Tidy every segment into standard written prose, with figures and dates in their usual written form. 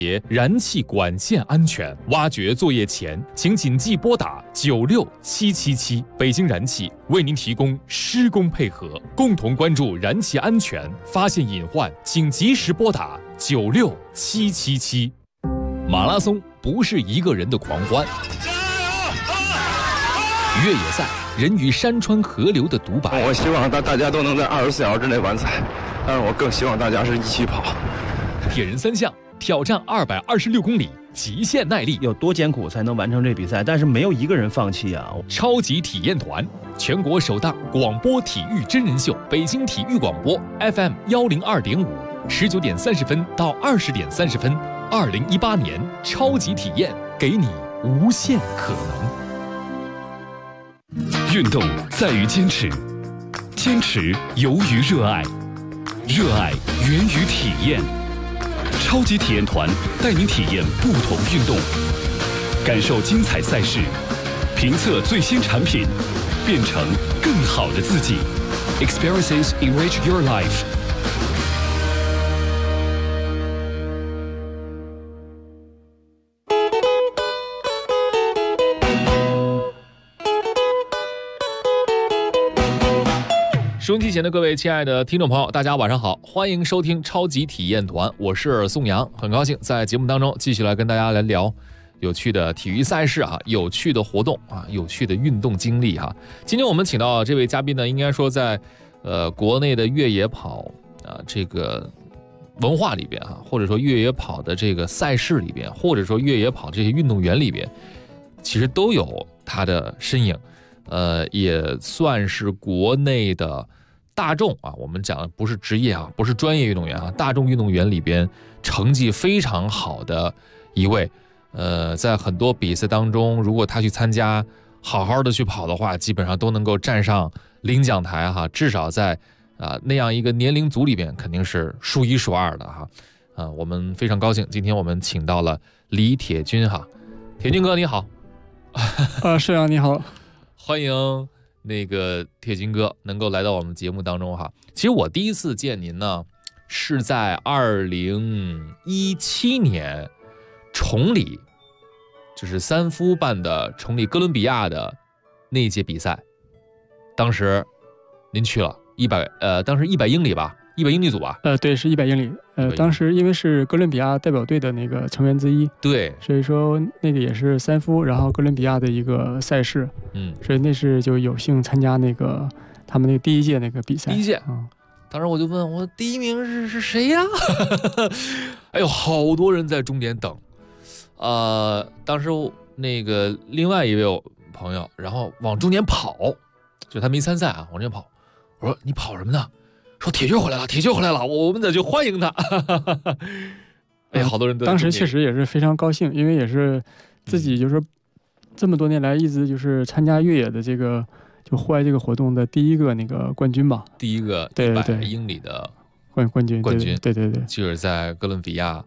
燃气管线安全，挖掘作业前请谨记拨打96777。北京燃气为您提供施工配合，共同关注燃气安全，发现隐患请及时拨打96777。马拉松不是一个人的狂欢，越野赛人与山川河流的独白。 我希望大家都能在24小时之内完赛，但是我更希望大家是一起跑。 铁人三项挑战226公里，极限耐力， 有多艰苦才能完成这比赛？但是没有一个人放弃啊！ 超级体验团，全国首档广播体育真人秀，北京体育广播 FM 102.5，19点30分到20点30分，2018年超级体验，给你无限可能。 运动在于坚持，坚持由于热爱，热爱源于体验。超级体验团带您体验不同运动，感受精彩赛事，评测最新产品，变成更好的自己。Experiences enrich your life。 收音机前的各位亲爱的听众朋友，大家晚上好，欢迎收听超级体验团，我是宋阳，很高兴在节目当中继续来跟大家来聊有趣的体育赛事啊，有趣的活动啊，有趣的运动经历哈。今天我们请到这位嘉宾呢，应该说在国内的越野跑啊这个文化里边哈，或者说越野跑的这个赛事里边，或者说越野跑这些运动员里边，其实都有他的身影。也算是国内的大众啊，我们讲的不是职业啊，不是专业运动员啊，大众运动员里边成绩非常好的一位。在很多比赛当中，如果他去参加，好好的去跑的话，基本上都能够站上领奖台哈，至少在那样一个年龄组里边，肯定是数一数二的哈。我们非常高兴，今天我们请到了李铁军哈，铁军哥你好。 盛阳你好。 欢迎那个铁军哥能够来到我们节目当中哈。其实我第一次见您呢，是在2017年崇礼，就是三夫办的崇礼哥伦比亚的那一届比赛，当时您去了当时100英里吧，100英里组吧？ 对，是100英里。当时因为是哥伦比亚代表队的那个成员之一， 对， 所以说那个也是三夫，然后哥伦比亚的一个赛事，所以那是就有幸参加那个他们那个第一届那个比赛。 第一届，当时我就问我第一名是谁呀？哎呦，好多人在终点等。当时那个另外一位朋友，然后往终点跑，就他没参赛啊，往终点跑。我说你跑什么呢？说铁军回来了，铁军回来了，我们得去欢迎他。哎，好多人都当时确实也是非常高兴，因为也是自己就是这么多年来一直就是参加越野的这个就户外这个活动的第一个那个冠军吧， 第一个100英里的冠军，对， 就是在哥伦比亚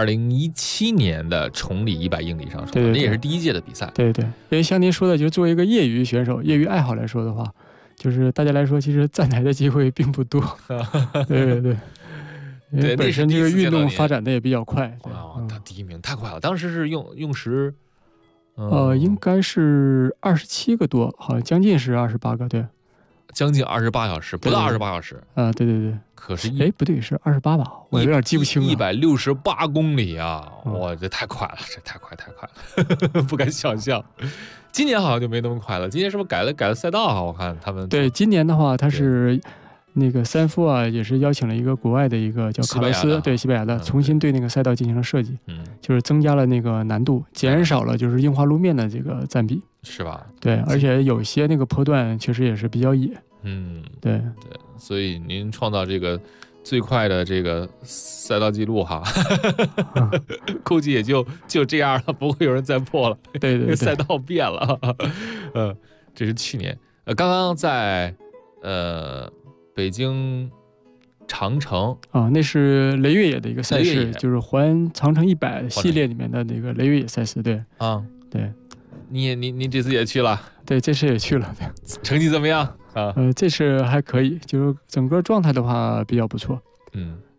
2017年的崇礼100英里上说，那也是第一届的比赛。 对，因为像您说的，就是作为一个业余选手、业余爱好来说的话。就是大家来说，其实站台的机会并不多。对，因为本身这个运动发展的也比较快。 他第一名太快了，当时是用时， 应该是27个多，好像将近是28个，对， 将近28小时，不到28小时。 对。 可是不对，是28吧？我有点记不清了。 168公里啊！哇，这太快了，这太快了，不敢想象。今年好像就没那么快了，今年是不是改了赛道啊？我看他们对今年的话，他是那个三夫啊，也是邀请了一个国外的一个叫卡洛斯，对西班牙的，重新对那个赛道进行了设计，就是增加了那个难度，减少了就是硬化路面的这个占比， 是吧？ 对，而且有些那个坡段确实也是比较野，对， 所以您创造这个最快的这个赛道记录哈，估计也就这样了，不会有人再破了。 对， 赛道变了。这是去年，刚刚在北京长城啊，那是雷越野的一个赛事，就是环长城100系列里面的那个雷越野赛事。对啊，对， 你这次也去了？ 对，这次也去了。 成绩怎么样啊？ 这次还可以，就是整个状态的话比较不错。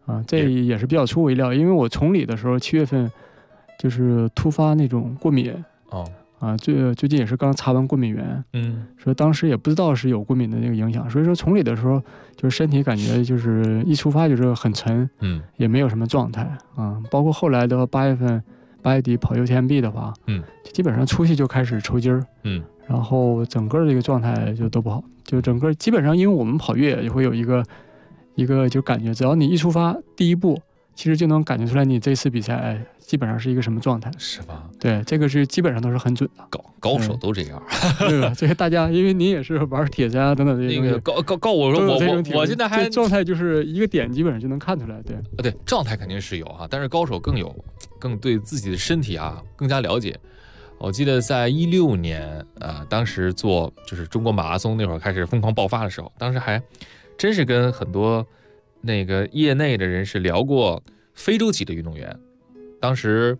这也是比较出乎意料，因为我崇礼的时候7月份就是突发那种过敏最近也是刚擦完过敏源，说当时也不知道是有过敏的那个影响，所以说崇礼的时候就是身体感觉就是一出发就是很沉，也没有什么状态包括后来的8月份8月底跑 UTMB 的话，基本上出去就开始抽筋儿，然后整个这个状态就都不好，就整个基本上因为我们跑越野也会有一个就感觉，只要你一出发第一步，其实就能感觉出来你这次比赛基本上是一个什么状态， 是吧？ 对，这个是基本上都是很准的， 高手都这样， 对吧？这个大家，因为您也是玩铁三等等这些那个告我说我现在还状态就是一个点，基本上就能看出来， 对，状态肯定是有但是高手更对自己的身体更加了解。我记得在16年当时做就是中国马拉松那会儿开始疯狂爆发的时候，当时还真是跟很多那个业内的人士聊过非洲籍的运动员，当时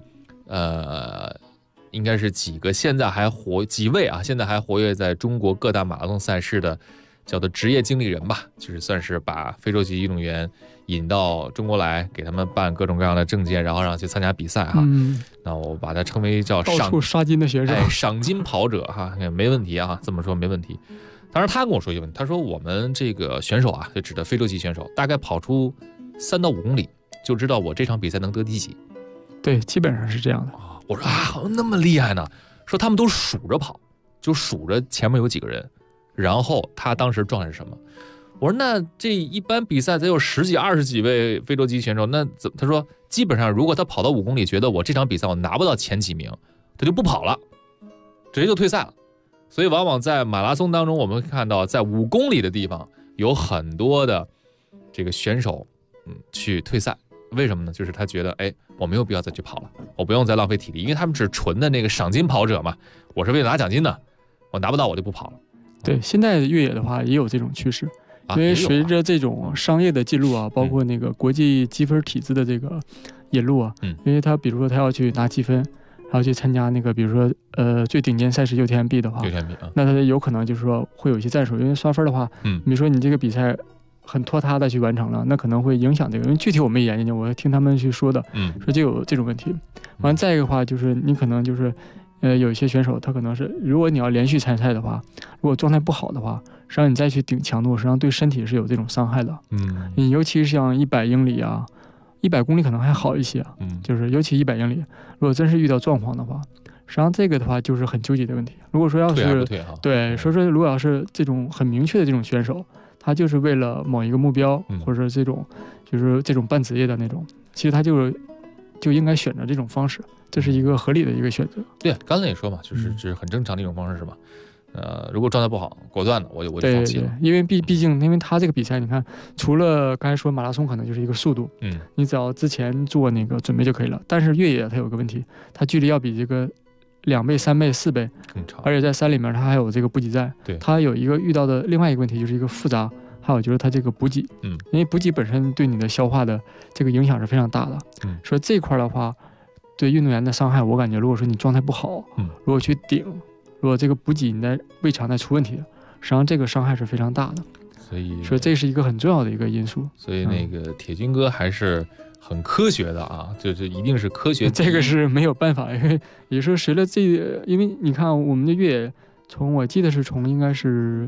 应该是几位现在还活跃在中国各大马拉松赛事的叫做职业经理人吧，就是算是把非洲籍运动员引到中国来，给他们办各种各样的证件，然后让去参加比赛那我把它称为叫到处刷金的选手， 赏金跑者没问题这么说没问题。当时他跟我说一个问题，他说我们这个选手就指的非洲籍选手，大概跑出3到5公里就知道我这场比赛能得第几。 对，基本上是这样的。 我说那么厉害呢？说他们都数着跑，就数着前面有几个人，然后他当时状态是什么？我说那这一般比赛得有10几20几位非洲籍选手，那他说基本上如果他跑到5公里，觉得我这场比赛我拿不到前几名，他就不跑了，直接就退赛了。所以往往在马拉松当中，我们会看到在5公里的地方有很多的这个选手去退赛。为什么呢？就是他觉得我没有必要再去跑了，我不用再浪费体力，因为他们是纯的那个赏金跑者嘛，我是为了拿奖金的，我拿不到我就不跑了。对， 现在的越野的话也有这种趋势，因为随着这种商业的进入包括那个国际积分体制的这个引入因为他比如说他要去拿积分，然后去参加那个比如说最顶尖赛事 UTMB 的话，那他有可能就是说会有一些战术，因为刷分的话，比如说你这个比赛很拖沓的去完成了，那可能会影响这个，因为具体我没研究，我听他们去说的，说就有这种问题。完再一个话就是你可能就是有一些选手他可能是，如果你要连续参赛的话，如果状态不好的话，实际上你再去顶强度，实际上对身体是有这种伤害的。你尤其是像100英里100公里可能还好一些就是尤其100英里，如果真是遇到状况的话，实际上这个的话就是很纠结的问题。如果说要是对，说如果要是这种很明确的这种选手，他就是为了某一个目标，或者这种就是这种半职业的那种，其实他就应该选择这种方式，这是一个合理的一个选择。 对，刚才也说嘛，就是很正常的一种方式是吧？如果状态不好，果断的我就放弃了。 对，因为毕竟因为他这个比赛，你看除了刚才说马拉松可能就是一个速度，你只要之前做那个准备就可以了。但是越野它有个问题，它距离要比这个2倍、3倍、4倍更长， 而且在山里面它还有这个补给站。 对， 它有一个遇到的另外一个问题就是一个复杂，还有就是它这个补给，因为补给本身对你的消化的这个影响是非常大的。所以这块的话，对运动员的伤害，我感觉如果说你状态不好，如果去顶，如果这个补给你的胃肠在出问题，实际上这个伤害是非常大的。所以这是一个很重要的一个因素。 所以那个铁军哥还是很科学的就是一定是科学。 这个是没有办法，因为也是随着因为你看我们的越野，我记得是从应该是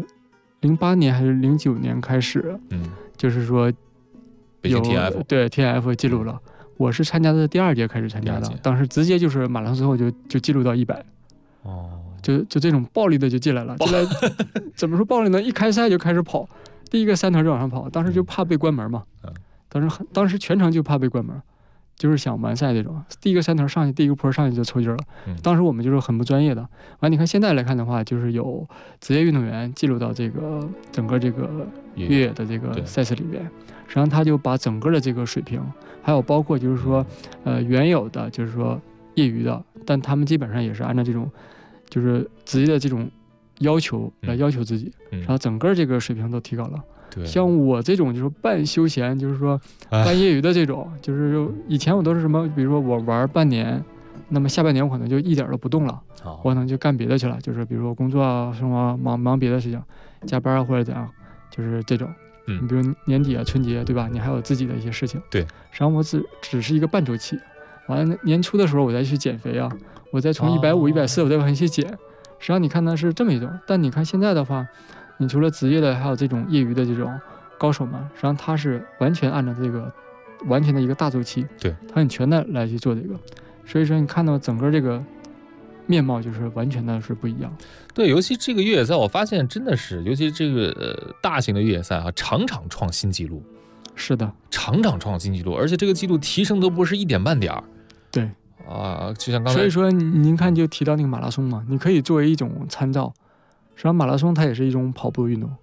08年还是09年开始，就是说北京 TF 对 TF 记录了。我是参加的第2届开始参加的，当时直接就是马拉松之后就记录到100。就这种暴力的就进来了，怎么说暴力呢？一开赛就开始跑，第一个3团就往上跑，当时就怕被关门嘛，当时全程就怕被关门，就是想完赛这种。第一个3团上去，第一个坡上去就抽筋了。当时我们就是很不专业的。完，你看现在来看的话，就是有职业运动员记录到这个整个这个越野的这个赛事里面，实际上他就把整个的这个水平，还有包括就是说原有的就是说业余的，但他们基本上也是按照这种就是职业的这种要求来要求自己，然后整个这个水平都提高了。像我这种就是半休闲，就是说半业余的这种，就是以前我都是什么，比如说我玩半年，那么下半年我可能就一点都不动了，我可能就干别的去了，就是比如说工作生活忙别的事情，加班或者怎样，就是这种。 你比如年底啊、春节，对吧？你还有自己的一些事情。 对。 实际上我只是一个半周期，完了年初的时候我再去减肥啊，我再从150、140我再往下减。实际上你看呢是这么一种，但你看现在的话，你除了职业的，还有这种业余的这种高手们，实际上他是完全按照这个完全的一个大周期， 对， 他很全的来去做这个，所以说你看到整个这个面貌就是完全的是不一样。 对，尤其这个越野赛，我发现真的是，尤其这个大型的越野赛啊，场场创新纪录。 是的， 场场创新纪录，而且这个纪录提升都不是一点半点儿。 对。 啊，就像刚才， 所以说您看就提到那个马拉松嘛，你可以作为一种参照。实际上马拉松它也是一种跑步运动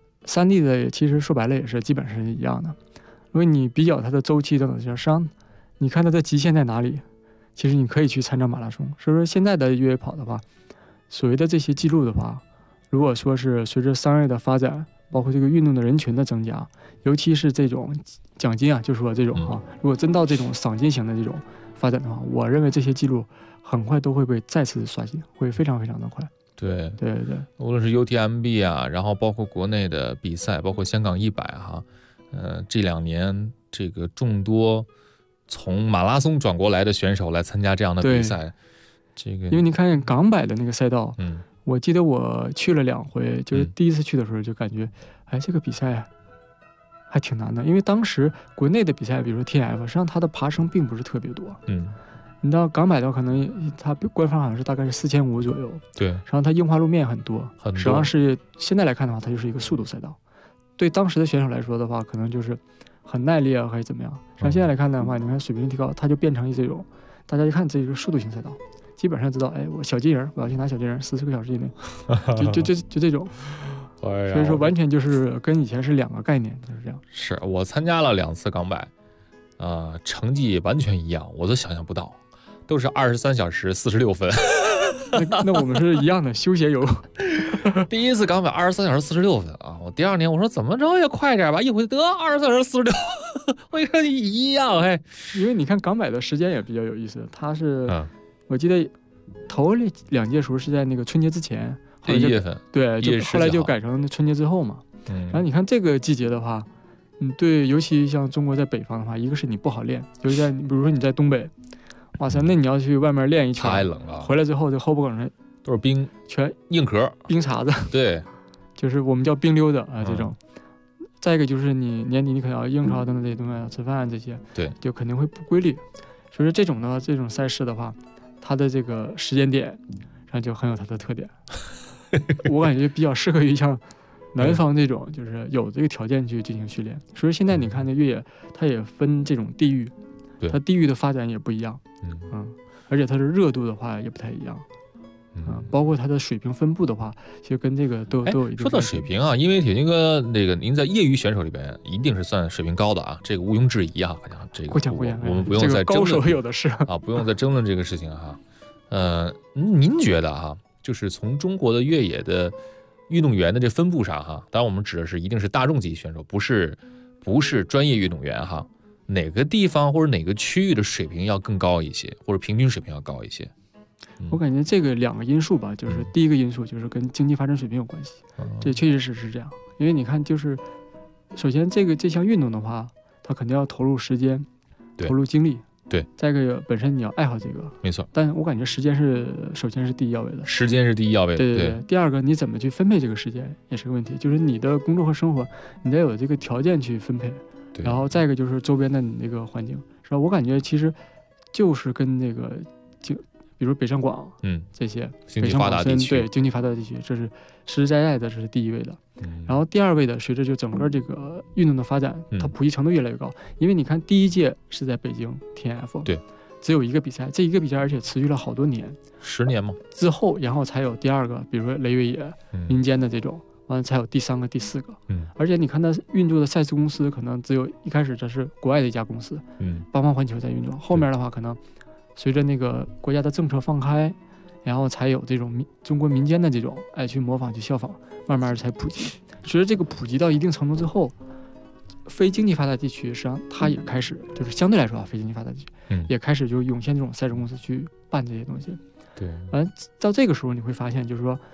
，3D 的其实说白了也是基本上是一样的。如果你比较它的周期等等，实际上你看它的极限在哪里，其实你可以去参照马拉松。所以说现在的越野跑的话，所谓的这些记录的话，如果说是随着商业的发展，包括这个运动的人群的增加，尤其是这种奖金啊，就说这种如果真到这种赏金型的这种发展的话，我认为这些记录很快都会被再次刷新，会非常非常的快。 对，无论是 UTMB 啊，然后包括国内的比赛，包括香港100哈，这2年这个众多从马拉松转过来的选手来参加这样的比赛，这个因为你看港百的那个赛道，我记得我去了2回，就是第一次去的时候就感觉，哎，这个比赛还挺难的，因为当时国内的比赛，比如说 TF， 实际上它的爬升并不是特别多，你到港百的可能它官方好像是大概是4500左右， 对， 然后它硬化路面很多，实际上是现在来看的话，它就是一个速度赛道，对当时的选手来说的话，可能就是很耐力啊，还是怎么样。实际上现在来看的话，你看水平提高，它就变成这种，大家一看这是速度型赛道，基本上知道，哎，我小金人，我要去拿小金人，40个小时以内，就这种。所以说完全就是跟以前是2个概念，就是这样。 是我参加了2次港百，成绩完全一样，我都想象不到，都是23小时46分。 那我们是一样的休闲游。 第一次港百23小时46分啊！我第2年我说怎么着也快点吧，一回得23小时46，我一看一样哎。 因为你看港百的时间也比较有意思，它是，我记得头2届时候是在那个春节之前。1月份，对，就后来就改成春节之后嘛。然后你看这个季节的话，对，尤其像中国在北方的话，一个是你不好练，尤其在比如说你在东北，哇塞，那你要去外面练一圈， 太冷了， 回来之后这后脖梗上都是冰， 全硬壳、 冰碴子， 对， 就是我们叫冰溜子啊这种。再一个就是你年底你可能要应酬等等这些东西，要吃饭这些， 对， 就肯定会不规律。所以说这种赛事的话，它的这个时间点上就很有它的特点。我感觉比较适合于像南方这种，就是有这个条件去进行训练。所以现在你看那越野，它也分这种地域，它地域的发展也不一样，而且它的热度的话也不太一样，包括它的水平分布的话，其实跟这个都有一定。 说到水平啊，因为铁军哥那个您在业余选手里边一定是算水平高的啊，这个毋庸置疑啊，好像这个我们不用再争论， 高手有的是啊，不用再争论这个事情哈。您觉得哈？就是从中国的越野的运动员的这分布上哈，当然我们指的是一定是大众级选手，不是专业运动员哈。哪个地方或者哪个区域的水平要更高一些，或者平均水平要高一些？ 我感觉这个2个因素吧，就是第一个因素就是跟经济发展水平有关系，这确实是这样。因为你看，就是首先这项运动的话，它肯定要投入时间，投入精力。 对， 再一个本身你要爱好这个， 没错。 但我感觉时间首先是第一要位的， 时间是第一要位的。 对。第二个，你怎么去分配这个时间也是个问题，就是你的工作和生活，你得有这个条件去分配。 对。 然后再一个就是周边的你那个环境，是吧？我感觉其实就是跟那个比如北上广，这些经济发达地区， 对，经济发达地区，这是实实在在的，这是第一位的。然后第二位的，随着就整个这个运动的发展，它普及程度越来越高。因为你看第1届是在北京 TF， 对， 只有1个比赛，这1个比赛而且持续了好多年 ，10年吗？ 之后，然后才有第2个，比如说雷越野，民间的这种，完了才有第3个、第4个。而且你看它运作的赛事公司，可能只有一开始这是国外的一家公司，八方环球在运作，后面的话可能随着那个国家的政策放开，然后才有这种中国民间的这种去模仿去效仿，慢慢才普及。随着这个普及到一定程度之后，非经济发达地区实际上它也开始就是相对来说非经济发达地区，也开始就涌现这种赛事公司去办这些东西。 对， 到这个时候你会发现，就是说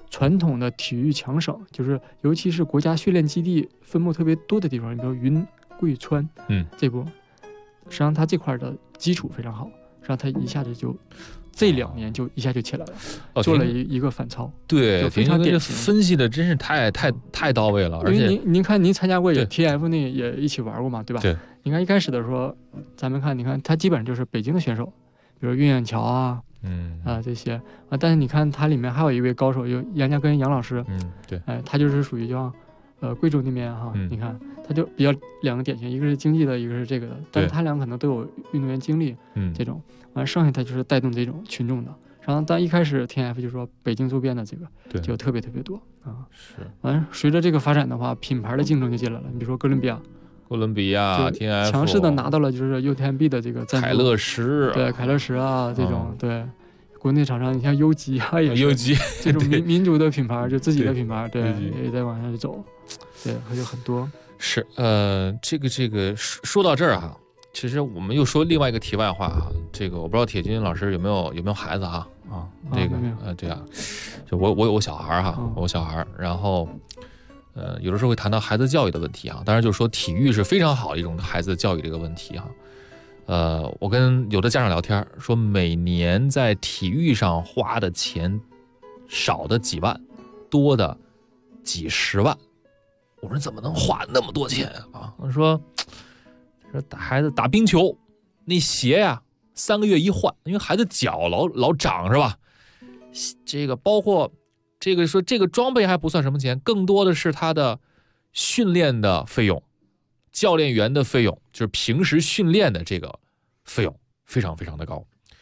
传统的体育强省，就是尤其是国家训练基地分布特别多的地方，你比如云贵川，这部实际上它这块的基础非常好，实际上它一下子就这2年就一下就起来了，做了一个反超。 对， 非常典型， 分析的真是太到位了。而且您看您参加过也 TF 那也一起玩过嘛，对吧？ 对。 你看一开始的时候，咱们看，你看他基本上就是北京的选手，比如岳远桥啊，这些啊。但是你看他里面还有一位高手，有杨家根杨老师， 对， 他就是属于叫贵州那边哈，你看他就比较2个典型，一个是经济的，一个是这个的，但是他俩可能都有运动员经历，这种，完剩下他就是带动这种群众的。然后但一开始 TF 就说北京周边的这个就特别多啊， 是。 完随着这个发展的话，品牌的竞争就进来了，你比如说哥伦比亚 TF 强势的拿到了就是 UTMB 的这个赞助， 凯乐石， 对，凯乐石啊这种，对，国内厂商你像优吉啊也是优吉这种民族的品牌，就自己的品牌，对，也在往上走，对，还有很多。 是这个说到这儿啊，其实我们又说另外一个题外话啊，这个我不知道铁军老师有没有孩子啊？这个这样，就我有小孩哈，我有小孩，然后。有的时候会谈到孩子教育的问题啊，当然就是说体育是非常好的一种孩子教育的一个问题哈。我跟有的家长聊天说，每年在体育上花的钱少的几万，多的几十万。我说怎么能花那么多钱啊？我说孩子打冰球，那鞋呀3个月一换，因为孩子脚老长是吧？这个包括。这个说这个装备还不算什么钱，更多的是他的训练的费用，教练员的费用，就是平时训练的这个费用非常非常的高。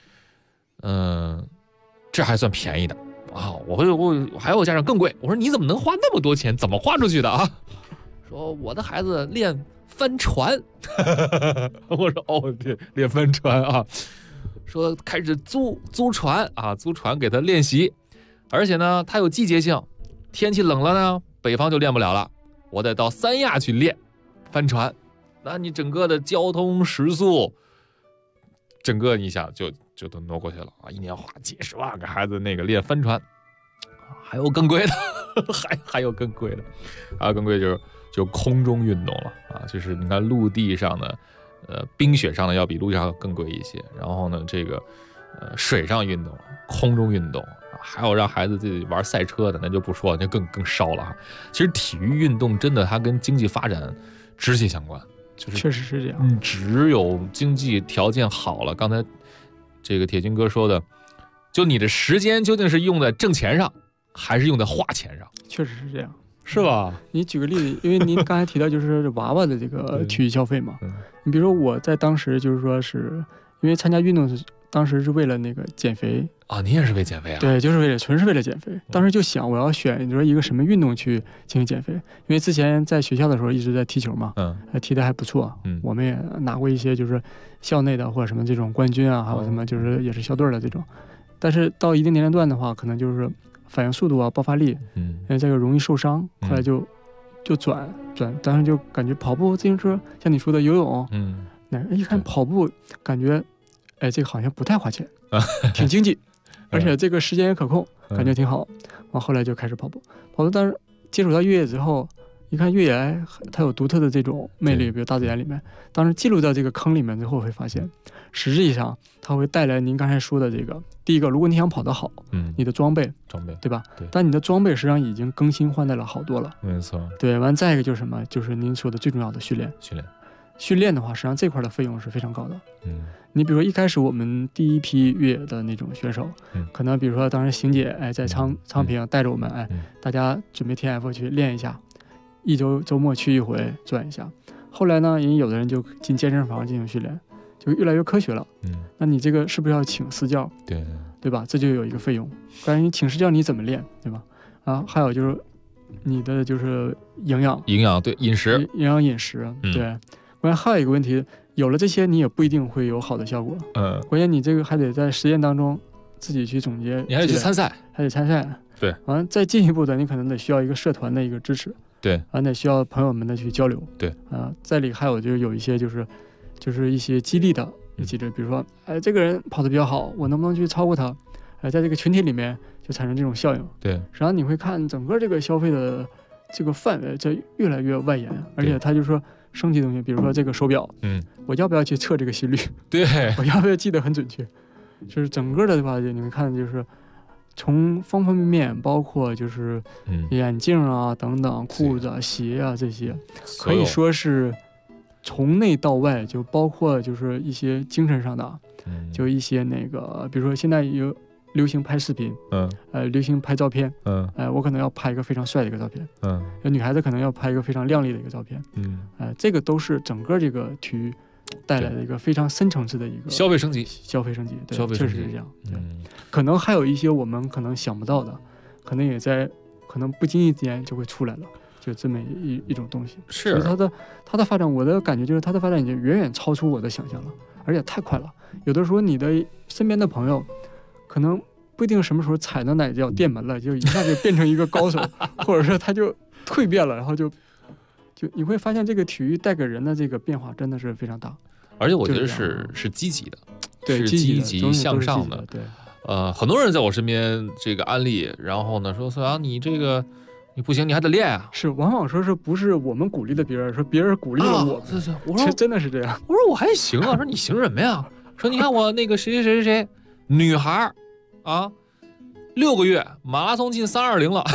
这还算便宜的啊！我还有家长更贵，我说你怎么能花那么多钱？怎么花出去的啊？说我的孩子练帆船，我说对，练帆船啊。说开始租船啊，租船给他练习。而且呢，它有季节性，天气冷了呢，北方就练不了了，我得到三亚去练帆船。那你整个的交通食宿，整个你想就都挪过去了啊！一年花几十万给孩子那个练帆船，还有更贵的，还有更贵的，还有更贵就空中运动了啊！就是你看陆地上的，冰雪上的要比陆地上更贵一些。然后呢，这个水上运动、空中运动。还有让孩子自己玩赛车的，那就不说了，那更烧了哈。其实体育运动真的它跟经济发展直接相关，就是确实是这样。 只有经济条件好了，刚才这个铁军哥说的，就你的时间究竟是用在挣钱上，还是用在花钱上？ 确实是这样， 是吧？ 你举个例子，因为您刚才提到就是娃娃的这个体育消费嘛，你比如说我在当时就是说是因为参加运动当时是为了那个减肥啊，你也是为减肥啊？ 对，就是纯是为了减肥。当时就想我要选，你说一个什么运动去进行减肥？因为之前在学校的时候一直在踢球嘛，踢得还不错，我们也拿过一些就是校内的或者什么这种冠军啊，还有什么就是也是校队的这种。但是到一定年龄段的话，可能就是反应速度啊、爆发力，这个容易受伤，后来就转，当时就感觉跑步、自行车，像你说的游泳，一看跑步感觉。这个好像不太花钱，挺经济，而且这个时间也可控，感觉挺好。完后来就开始跑步，但是接触到越野之后，一看越野它有独特的这种魅力，比如大自然里面。当时进入到这个坑里面之后，会发现，实际上它会带来您刚才说的这个，第一个，如果你想跑得好，你的装备对吧？对。但你的装备实际上已经更新换代了好多了，没错。对，完再一个就是什么？就是您说的最重要的训练的话，实际上这块的费用是非常高的。你比如说一开始我们第一批越野的那种选手，可能比如说当时邢姐在昌平带着我们大家准备 TF 去练一下，一周末去一回转一下。后来呢，有的人就进健身房进行训练，就越来越科学了。那你这个是不是要请私教？对吧？这就有一个费用。关于你请私教你怎么练，对吧？啊，还有就是你的就是营养对饮食，对。关键还有一个问题，有了这些你也不一定会有好的效果。关键你这个还得在实践当中自己去总结， 你还得去参赛，对。 完了再进一步的，你可能得需要一个社团的一个支持， 对。 完了得需要朋友们的去交流， 对。 在里还有就是有一些就是一些激励的机制，比如说这个人跑得比较好，我能不能去超过他？在这个群体里面就产生这种效应。 对， 实际上你会看整个这个消费的这个范围在越来越外延，而且他就说升级东西，比如说这个手表，我要不要去测这个心率？ 对， 我要不要记得很准确？就是整个的话，你们看就是从方方面面，包括就是眼镜啊等等，裤子啊、鞋啊这些，可以说是从内到外，就包括就是一些精神上的，就一些那个，比如说现在有流行拍视频，流行拍照片，我可能要拍一个非常帅的一个照片，女孩子可能要拍一个非常靓丽的一个照片，这个都是整个这个体育带来的一个非常深层次的一个消费升级， 对，确实是这样。对，可能还有一些我们可能想不到的，可能也在可能不经意间就会出来了，就这么一种东西。 是它的发展，我的感觉就是它的发展已经远远超出我的想象了，而且太快了。有的时候你的身边的朋友可能不一定什么时候踩到哪脚电门了，就一下就变成一个高手，或者说他就蜕变了，然后就你会发现这个体育带给人的这个变化真的是非常大， 而且我觉得是积极的， 对， 是积极向上的。 对， 很多人在我身边这个安利，然后呢说宋阳你这个你不行，你还得练啊。 是，往往说是不是我们鼓励的别人，说别人鼓励了我。 我说真的是这样。 我说我还行啊，说你行什么呀？说你看我那个谁，女孩啊，6个月马拉松进320了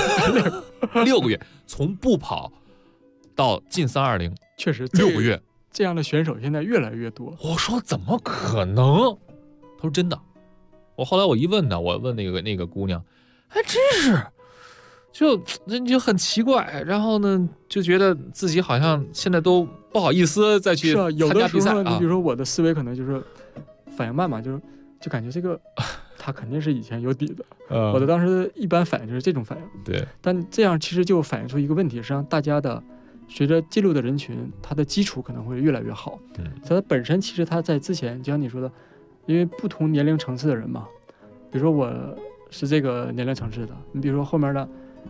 ，6个月从不跑到进320， 确实 6个月， 这样的选手现在越来越多。 我说怎么可能？他说真的。后来我一问呢，我问那个姑娘，还真是，就很奇怪，然后呢就觉得自己好像现在都不好意思再去参加比赛。 你比如说我的思维可能就是反应慢嘛，就感觉这个他肯定是以前有底的。我的当时一般反应就是这种反应。 对， 但这样其实就反映出一个问题，实际上大家的随着进入的人群，他的基础可能会越来越好。它本身其实他在之前，就像你说的，因为不同年龄层次的人嘛，比如说我是这个年龄层次的，你比如说后面的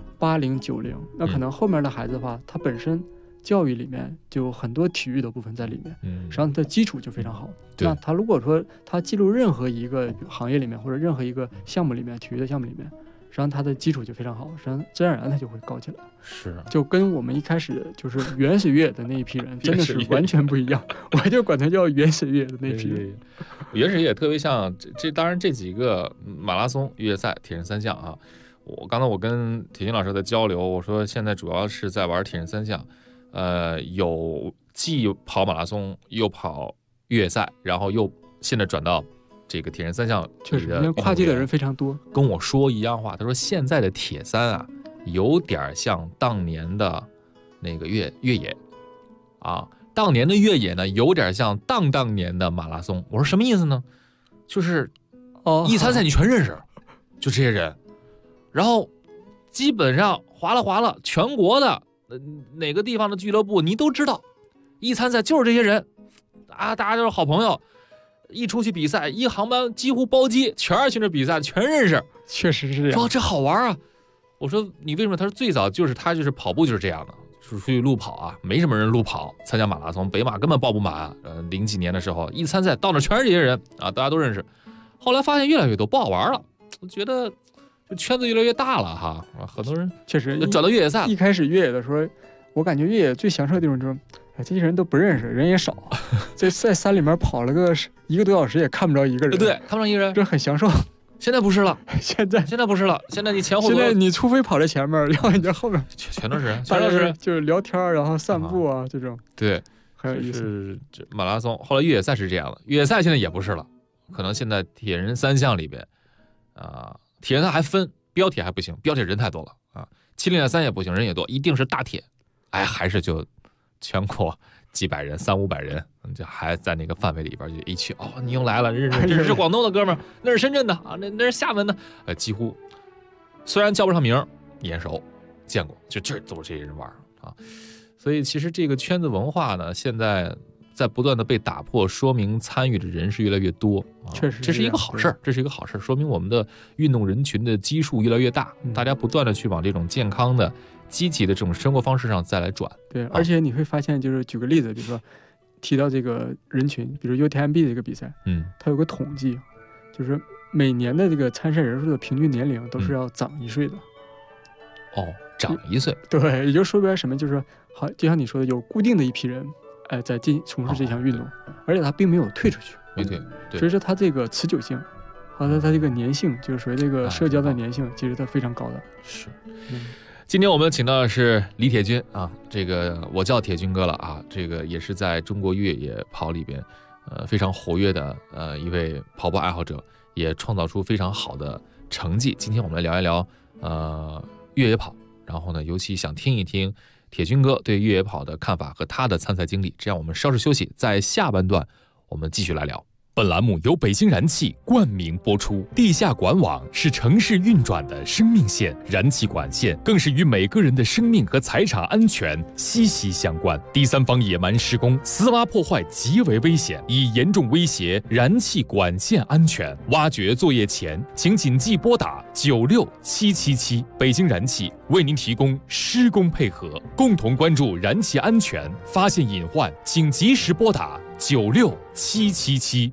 80、90，那可能后面的孩子的话，他本身教育里面就有很多体育的部分在里面，实际上他的基础就非常好。那他如果说他进入任何一个行业里面，或者任何一个项目里面，体育的项目里面，实际上他的基础就非常好，实际上自然而然他就会高起来。 是， 就跟我们一开始就是原始越野的那一批人真的是完全不一样。我就管他叫原始越野的那批人。 原始越野特别像当然这几个马拉松、越野赛、铁人三项啊。刚才我跟铁军老师在交流，我说现在主要是在玩铁人三项，有既跑马拉松又跑越野赛，然后又现在转到这个铁人三项。 确实，因为跨界的人非常多。 跟我说一样话，他说现在的铁三啊，有点像当年的那个越野啊，当年的越野呢，有点像当年的马拉松。我说什么意思呢？就是一参赛你全认识，就这些人。然后基本上划了全国的哪个地方的俱乐部你都知道，一参赛就是这些人啊，大家都是好朋友，一出去比赛一航班几乎包机，全是去那比赛，全认识。 确实是这样。 说这好玩啊！我说你为什么？他说最早就是跑步就是这样的，出去路跑啊，没什么人路跑，参加马拉松，北马根本报不满。00几年的时候一参赛到那全是这些人啊，大家都认识。后来发现越来越多，不好玩了，我觉得圈子越来越大了哈，很多人确实转到越野赛。 一开始越野的时候，我感觉越野最享受的地方就是，这些人都不认识，人也少，在山里面跑了个1个多小时也看不着一个人， 对，看不着一个人， 这很享受。 现在不是了， 现在不是了， 现在你前后现在你除非跑在前面，然后你在后面全都是人， 就是聊天然后散步啊这种。 对， 很有意思。 是马拉松，后来越野赛是这样的，越野赛现在也不是了，可能现在铁人三项里边铁人赛还分标铁还不行，标铁人太多了啊，700-3也不行，人也多，一定是大铁，还是就全国几百人300-500人，就还在那个范围里边，就一去你又来了，这是广东的哥们儿，那是深圳的啊，那是厦门的，几乎虽然叫不上名，眼熟见过，就这都是这些人玩啊，所以其实这个圈子文化呢，现在在不断的被打破，说明参与的人是越来越多， 确实这是一个好事儿，这是一个好事儿，说明我们的运动人群的基数越来越大，大家不断的去往这种健康的、积极的这种生活方式上再来转。 对，而且你会发现，就是举个例子，比如说提到这个人群，比如 UTMB 的这个比赛，它有个统计，就是每年的这个参赛人数的平均年龄都是要长1岁的。 长1岁。 对，也就说白了什么，就是好，就像你说的，有固定的一批人，在从事这项运动，而且他并没有退出去， 没退， 所以说他这个持久性，和他这个粘性，就是属于这个社交的粘性，其实它非常高的。 是。今天我们请到的是李铁军啊，这个我叫铁军哥了啊，这个也是在中国越野跑里边，非常活跃的一位跑步爱好者，也创造出非常好的成绩。今天我们来聊一聊越野跑。然后呢，尤其想听一听铁军哥对越野跑的看法和他的参赛经历。这样我们稍事休息，在下半段我们继续来聊。 本栏目由北京燃气冠名播出。地下管网是城市运转的生命线，燃气管线更是与每个人的生命和财产安全息息相关。第三方野蛮施工、私挖破坏极为危险，已严重威胁燃气管线安全。挖掘作业前，请谨记拨打96777。北京燃气为您提供施工配合，共同关注燃气安全，发现隐患请及时拨打96777。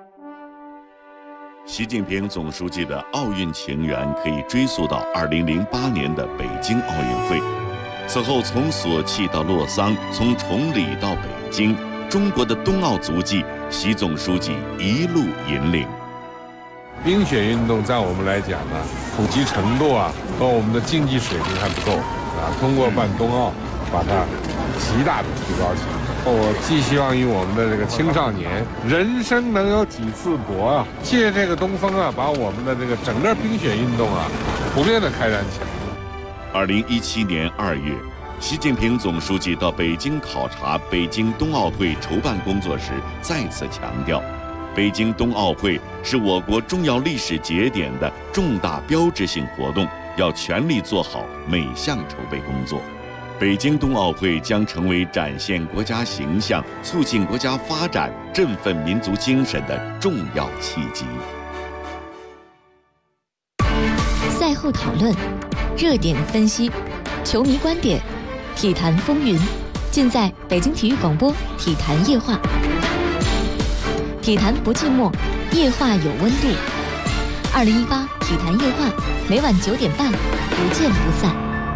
习近平总书记的奥运情缘可以追溯到2008年的北京奥运会。此后，从索契到洛桑，从崇礼到北京，中国的冬奥足迹，习总书记一路引领。 冰雪运动在我们来讲呢，普及程度和我们的竞技水平还不够通过办冬奥，把它极大的提高起来。我寄希望于我们的这个青少年，人生能有几次搏借这个东风把我们的这个整个冰雪运动普遍的开展起来。 2017年2月，习近平总书记到北京考察北京冬奥会筹办工作时，再次强调，北京冬奥会是我国重要历史节点的重大标志性活动，要全力做好每项筹备工作。北京冬奥会将成为展现国家形象、促进国家发展、振奋民族精神的重要契机。 赛后讨论、热点分析、球迷观点、体坛风云，尽在北京体育广播体坛夜话。体坛不寂寞，夜话有温度。2018体坛夜话，每晚9点半，不见不散。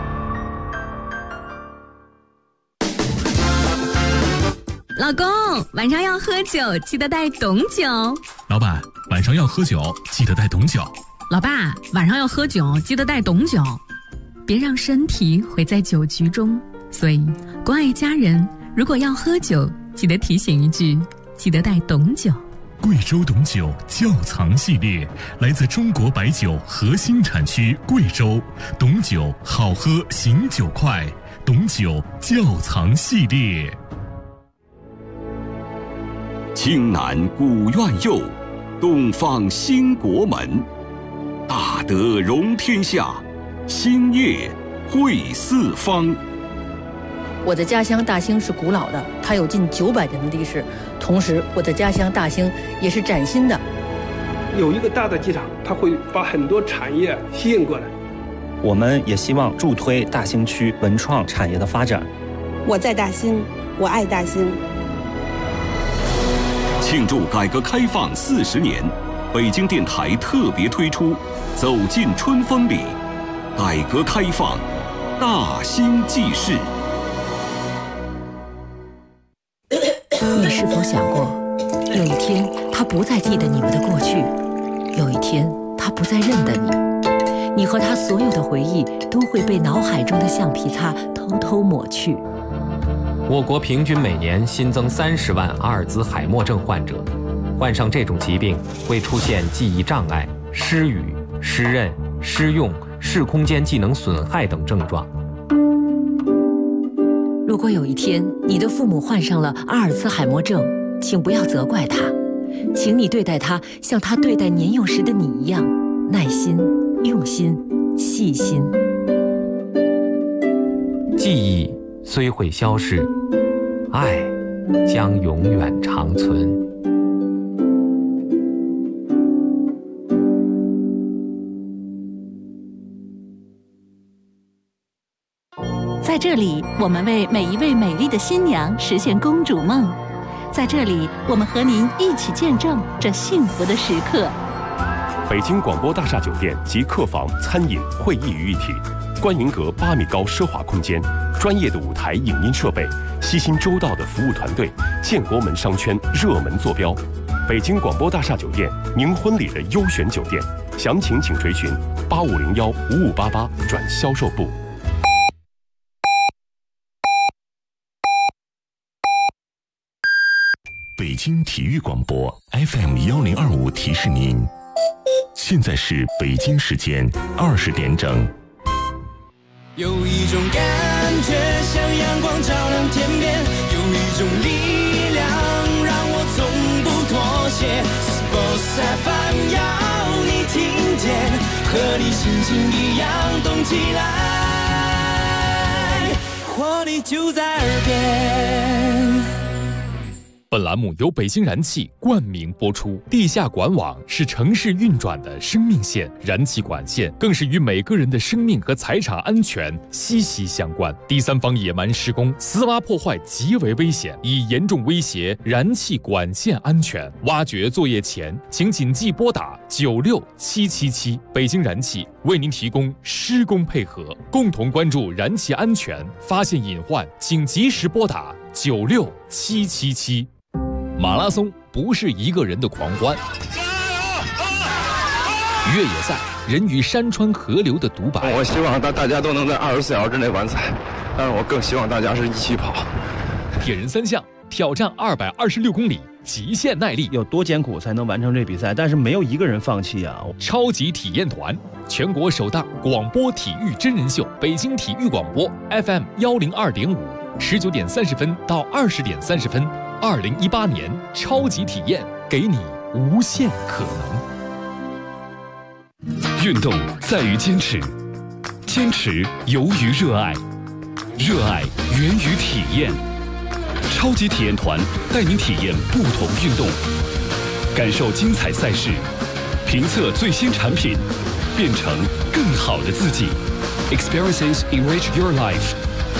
老公，晚上要喝酒，记得带董酒。 老板，晚上要喝酒，记得带董酒。 老爸，晚上要喝酒，记得带董酒。别让身体毁在酒局中。所以，关爱家人，如果要喝酒，记得提醒一句，记得带董酒。 贵州董酒窖藏系列，来自中国白酒核心产区贵州，董酒好喝，醒酒快，董酒窖藏系列。 青南古院右，东方兴国门。大德容天下，兴业惠四方。 我的家乡大兴是古老的，它有近900年的历史。同时，我的家乡大兴也是崭新的。 有一个大的机场，它会把很多产业吸引过来。 我们也希望助推大兴区文创产业的发展。 我在大兴，我爱大兴。 庆祝改革开放40年，北京电台特别推出《走进春风里》，改革开放大兴记事。 你是否想过，有一天他不再记得你们的过去，有一天他不再认得你，你和他所有的回忆都会被脑海中的橡皮擦偷偷抹去。 我国平均每年新增30万阿尔兹海默症患者，患上这种疾病会出现记忆障碍、失语、失认、失用、视空间技能损害等症状。 如果有一天你的父母患上了阿尔兹海默症，请不要责怪他，请你对待他像他对待年幼时的你一样，耐心、用心、细心。 记忆虽会消逝，爱将永远长存。 在这里，我们为每一位美丽的新娘实现公主梦。在这里，我们和您一起见证这幸福的时刻。 北京广播大厦酒店集客房、餐饮、会议于一体，观影阁8米高奢华空间，专业的舞台影音设备，悉心周到的服务团队，建国门商圈热门坐标。北京广播大厦酒店，您婚礼的优选酒店，详情请垂询8501-5588转销售部。 北京体育广播 FM1025提示您，现在是北京时间20点整。 有一种感觉像阳光照亮天边，有一种力量让我从不妥协。Sports FM 要你听见，和你心情一样动起来，活力就在耳边。 本栏目由北京燃气冠名播出。地下管网是城市运转的生命线，燃气管线更是与每个人的生命和财产安全息息相关。第三方野蛮施工、私挖破坏极为危险，已严重威胁燃气管线安全。挖掘作业前，请谨记拨打96777。北京燃气为您提供施工配合，共同关注燃气安全，发现隐患请及时拨打96777。马拉松不是一个人的狂欢，越野赛人与山川河流的独白。 我希望大家都能在24小时之内完赛，但是我更希望大家是一起跑。 铁人3项挑战226公里，极限耐力， 有多艰苦才能完成这比赛？但是没有一个人放弃啊！ 超级体验团，全国首档广播体育真人秀，北京体育广播 FM102.5，19点30分到20点30分。2018年超级体验，给你无限可能。运动在于坚持，坚持由于热爱，热爱源于体验。超级体验团带您体验不同运动，感受精彩赛事，评测最新产品，变成更好的自己。Experiences enrich your life。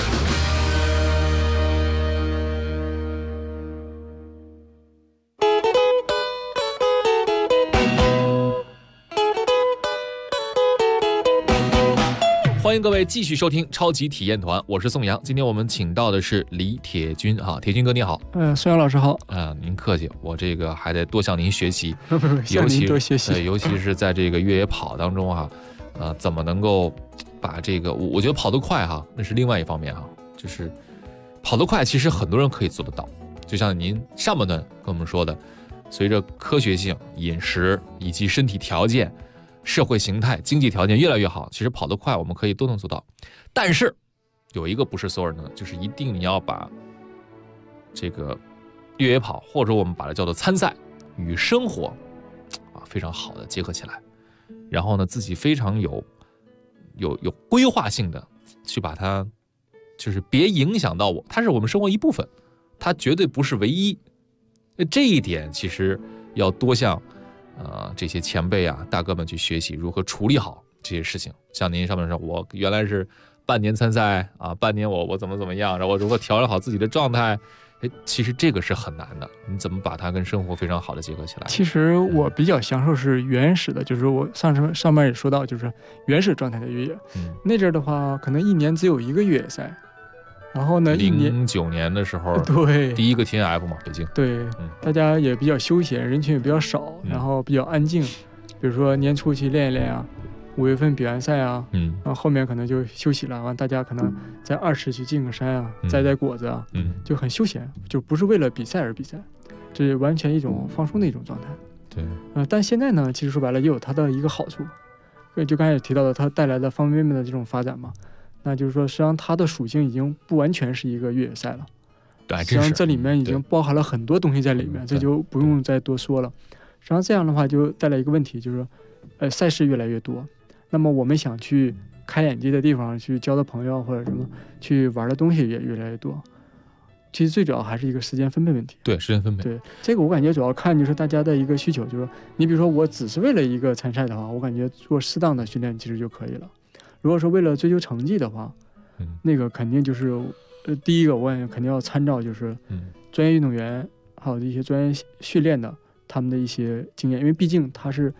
欢迎各位继续收听超级体验团，我是宋阳。今天我们请到的是李铁军啊，铁军哥你好。 宋阳老师好。 您客气，我这个还得多向您学习。 向您多学习。 尤其是在这个越野跑当中哈，怎么能够把这个，我觉得跑得快哈，那是另外一方面哈，就是跑得快，其实很多人可以做得到。就像您上半段跟我们说的，随着科学性、饮食以及身体条件、社会形态、经济条件越来越好，其实跑得快我们可以都能做到。但是有一个不是所有人的，就是一定你要把这个越野跑，或者我们把它叫做参赛，与生活非常好的结合起来，然后呢自己非常有规划性的去把它，就是别影响到我，它是我们生活一部分，它绝对不是唯一。这一点其实要多向这些前辈啊大哥们去学习如何处理好这些事情。像您上面说，我原来是半年参赛啊，半年我怎么样，然后我如何调整好自己的状态，其实这个是很难的。你怎么把它跟生活非常好的结合起来？ 其实我比较享受是原始的，就是我上面也说到，就是原始状态的越野。那阵的话，可能一年只有一个越野赛。然后呢 ，09年的时候， 对， 第一个 TNF 嘛，北京， 对，大家也比较休闲，人群也比较少，然后比较安静。比如说年初去练一练啊，5月份比完赛啊，然后后面可能就休息了，完大家可能在20去进个山啊，摘果子啊，就很休闲，就不是为了比赛而比赛，这是完全一种放松的一种状态。 对， 但现在呢，其实说白了也有它的一个好处，就刚才也提到的，它带来的方方面面的这种发展嘛。那就是说，实际上它的属性已经不完全是一个越野赛了，实际上这里面已经包含了很多东西在里面，这就不用再多说了。实际上这样的话就带来一个问题，就是说，赛事越来越多，那么我们想去开眼界的地方，去交的朋友或者什么去玩的东西也越来越多。其实最主要还是一个时间分配问题。 对，时间分配。 对，这个我感觉主要看就是大家的一个需求，就是你比如说我只是为了一个参赛的话，我感觉做适当的训练其实就可以了。如果说为了追求成绩的话，那个肯定就是第一个我感觉肯定要参照就是专业运动员还有一些专业训练的他们的一些经验，因为毕竟他是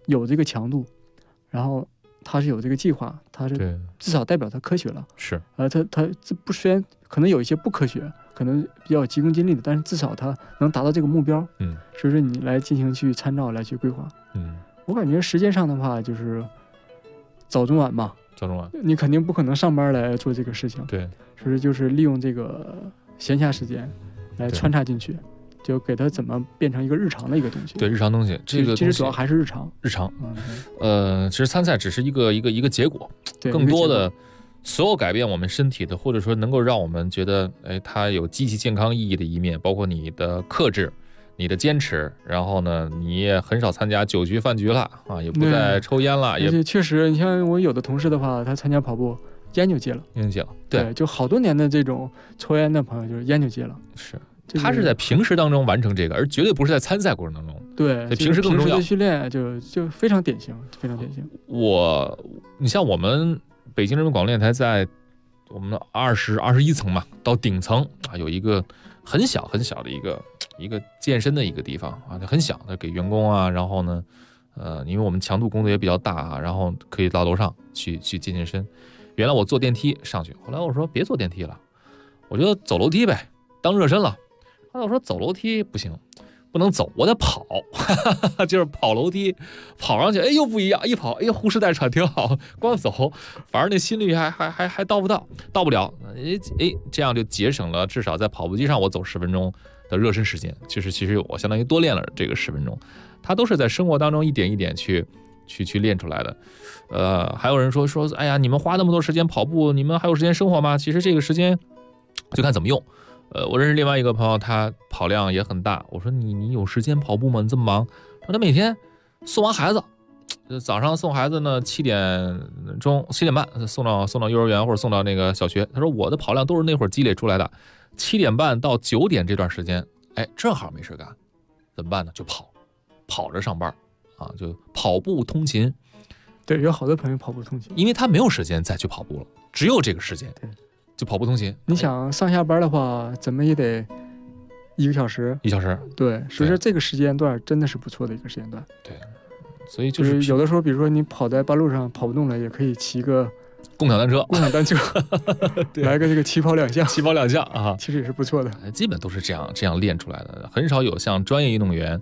有这个强度，然后他是有这个计划，他是至少代表他科学了。 是， 他这不虽然可能有一些不科学，可能比较急功近利的，但是至少他能达到这个目标。所以说你来进行去参照来去规划。我感觉时间上的话就是早中晚嘛。 早中晚， 你肯定不可能上班来做这个事情。 对， 所以就是利用这个闲暇时间来穿插进去。就给它怎么变成一个日常的一个东西？ 对，日常东西，这个其实主要还是日常。 其实参赛只是一个结果，更多的所有改变我们身体的，或者说能够让我们觉得，哎，它有积极健康意义的一面，包括你的克制、你的坚持，然后呢，你也很少参加酒局饭局了啊，也不再抽烟了， 而且确实，你像我有的同事的话，他参加跑步，烟就戒了，对，就好多年的这种抽烟的朋友，就是烟就戒了， 是。他是在平时当中完成这个，而绝对不是在参赛过程当中。 对， 平时更重要。 平时的训练就非常典型，非常典型。 你像我们北京人民广播电台在我们21层嘛，到顶层啊，有一个很小很小的一个健身的一个地方啊，很小的给员工啊，然后呢，因为我们强度工作也比较大啊，然后可以到楼上去健身。原来我坐电梯上去，后来我说别坐电梯了，我就走楼梯呗，当热身了。后来我说走楼梯不行，不能走，我得跑，就是跑楼梯，跑上去，哎，又不一样，一跑，哎，呼哧带喘挺好，光走，反而那心率还到不了，哎，这样就节省了至少在跑步机上我走10分钟的热身时间，其实我相当于多练了这个10分钟，它都是在生活当中一点一点去练出来的。还有人说，哎呀，你们花那么多时间跑步，你们还有时间生活吗？其实这个时间就看怎么用。我认识另外一个朋友，他跑量也很大。我说你有时间跑步吗？你这么忙？他说他每天送完孩子，早上送孩子呢7点半送到幼儿园或者送到那个小学。他说我的跑量都是那会儿积累出来的，7点半到9点这段时间，哎，正好没事干，怎么办呢？就跑着上班啊，就跑步通勤。 对，有好多朋友跑步通勤， 因为他没有时间再去跑步了，只有这个时间。 对。 就跑步通勤， 你想上下班的话，怎么也得1个小时。 1小时， 对，所以说这个时间段真的是不错的一个时间段。 对，所以就是有的时候，比如说你跑在半路上跑不动了，也可以骑个共享单车， 来个这个起跑两项啊， 其实也是不错的。 基本都是这样练出来的，很少有像专业运动员，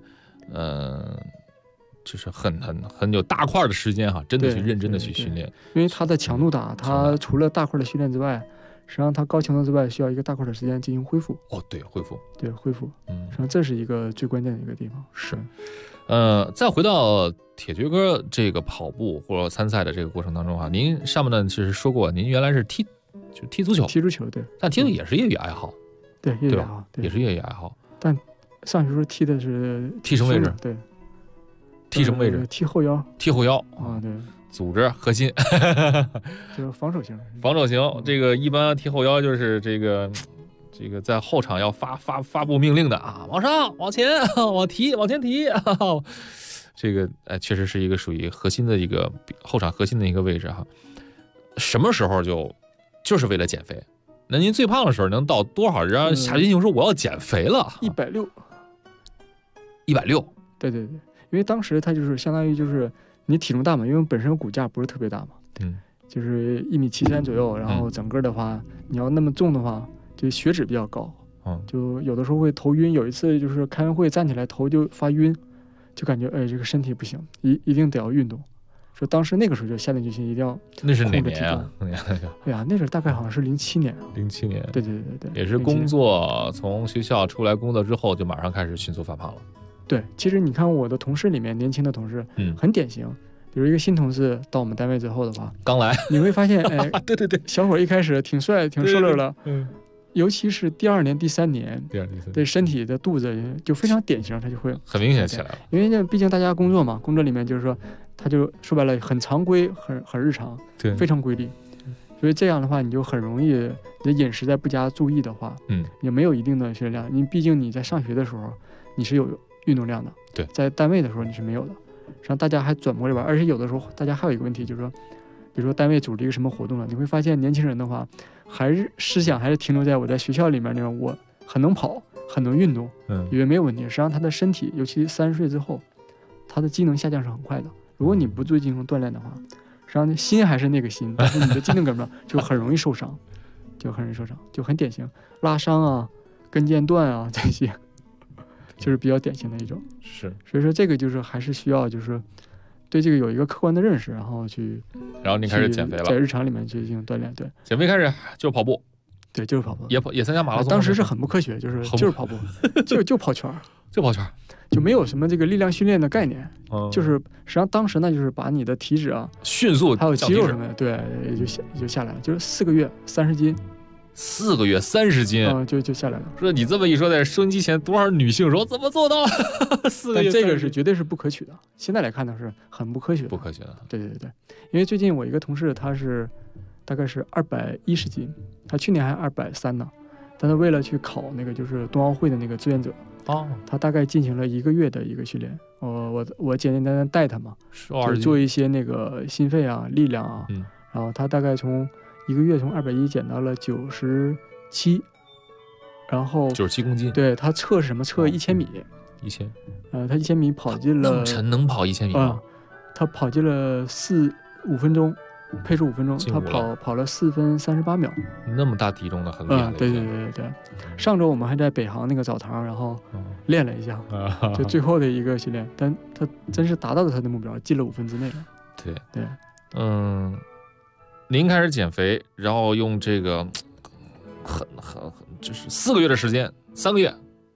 就是很有大块的时间哈，真的去认真的去训练， 因为它的强度大，它除了大块的训练之外，实际上它高强度之外需要一个大块的时间进行恢复。 对，恢复， 实际上这是一个最关键的一个地方。 是，再回到铁锤哥这个跑步或者参赛的这个过程当中哈，您上面呢其实说过，您原来是踢足球， 对， 但踢的也是业余爱好， 对，业余爱好， 也是业余爱好， 但上学时候踢的是踢什么位置？ 对。 踢什么位置？ 踢后腰啊，对， 组织核心， 就是防守型。 这个一般踢后腰就是这个在后场要发布命令的啊，往上、往前、往前提。这个确实是一个属于核心的一个后场核心的一个位置哈。什么时候就是为了减肥？那您最胖的时候能到多少？让夏军就说我要减肥了 ，160。对。因为当时他就是相当于就是你体重大嘛，因为本身骨架不是特别大嘛，就是1.73米左右，然后整个的话，你要那么重的话，就血脂比较高，就有的时候会头晕。有一次就是开完会站起来头就发晕，就感觉这个身体不行，一定得要运动。说当时那个时候就下定决心一定要。 那是哪年啊？ 哎呀，那时候大概好像是07年。 07年。 对， 也是工作，从学校出来工作之后就马上开始迅速发胖了。 对，其实你看我的同事里面，年轻的同事，很典型。比如一个新同事到我们单位之后的话， 刚来， 你会发现， 对， 小伙一开始挺帅、挺瘦溜的，尤其是第2年、第3年，对身体的肚子就非常典型，他就会很明显起来了。 因为毕竟大家工作嘛，工作里面就是说，他就说白了很常规、很日常，对，非常规律。所以这样的话，你就很容易，你的饮食在不加注意的话，也没有一定的训练量。毕竟你在上学的时候，你是有运动量的， 对， 在单位的时候你是没有的，实际上大家还转不过来玩。而且有的时候大家还有一个问题，就是说，比如说单位组织一个什么活动了，你会发现年轻人的话，还是思想还是停留在我在学校里面那种，我很能跑，很能运动，以为没有问题。实际上他的身体，尤其30岁之后，他的机能下降是很快的， 如果你不做进行锻炼的话，实际上心还是那个心，但是你的机能跟不上，就很容易受伤，就很典型，拉伤啊、跟腱断啊这些，就是比较典型的一种。 是， 所以说这个就是还是需要就是对这个有一个客观的认识，然后您开始减肥了， 在日常里面去进行锻炼。对， 减肥开始就跑步。 对，就是跑步， 也参加马拉松。 当时是很不科学，就是跑步，就跑圈，就没有什么这个力量训练的概念。就是实际上当时呢，就是把你的体脂啊迅速， 还有肌肉什么的，对，也就下来了，就是4个月30斤 ，4个月30斤， 就下来了。 说你这么一说，在收音机前多少女性说怎么做到？4个月， 这个是绝对是不可取的。现在来看呢，是很不科学的， 不科学的。 对，因为最近我一个同事他是。大概是210斤，他去年还230呢，但他为了去考那个就是冬奥会的那个志愿者，他大概进行了1个月的一个训练。我简简单单带他嘛，就做一些那个心肺啊、力量啊，然后他大概从1个月从210减到了97，然后 97公斤。 对，他测是什么？测1000米。 1000。 他1000米跑进了。 那么沉能跑1000米吗？ 他跑进了5分钟。配速5分钟，他跑了4分38秒， 那么大体重的很厉害。 对。上周我们还在北航那个澡堂，然后练了一下，就最后的一个训练，但他真是达到了他的目标，进了5分之内了。对， 您开始减肥，然后用这个很就是4个月的时间，3个月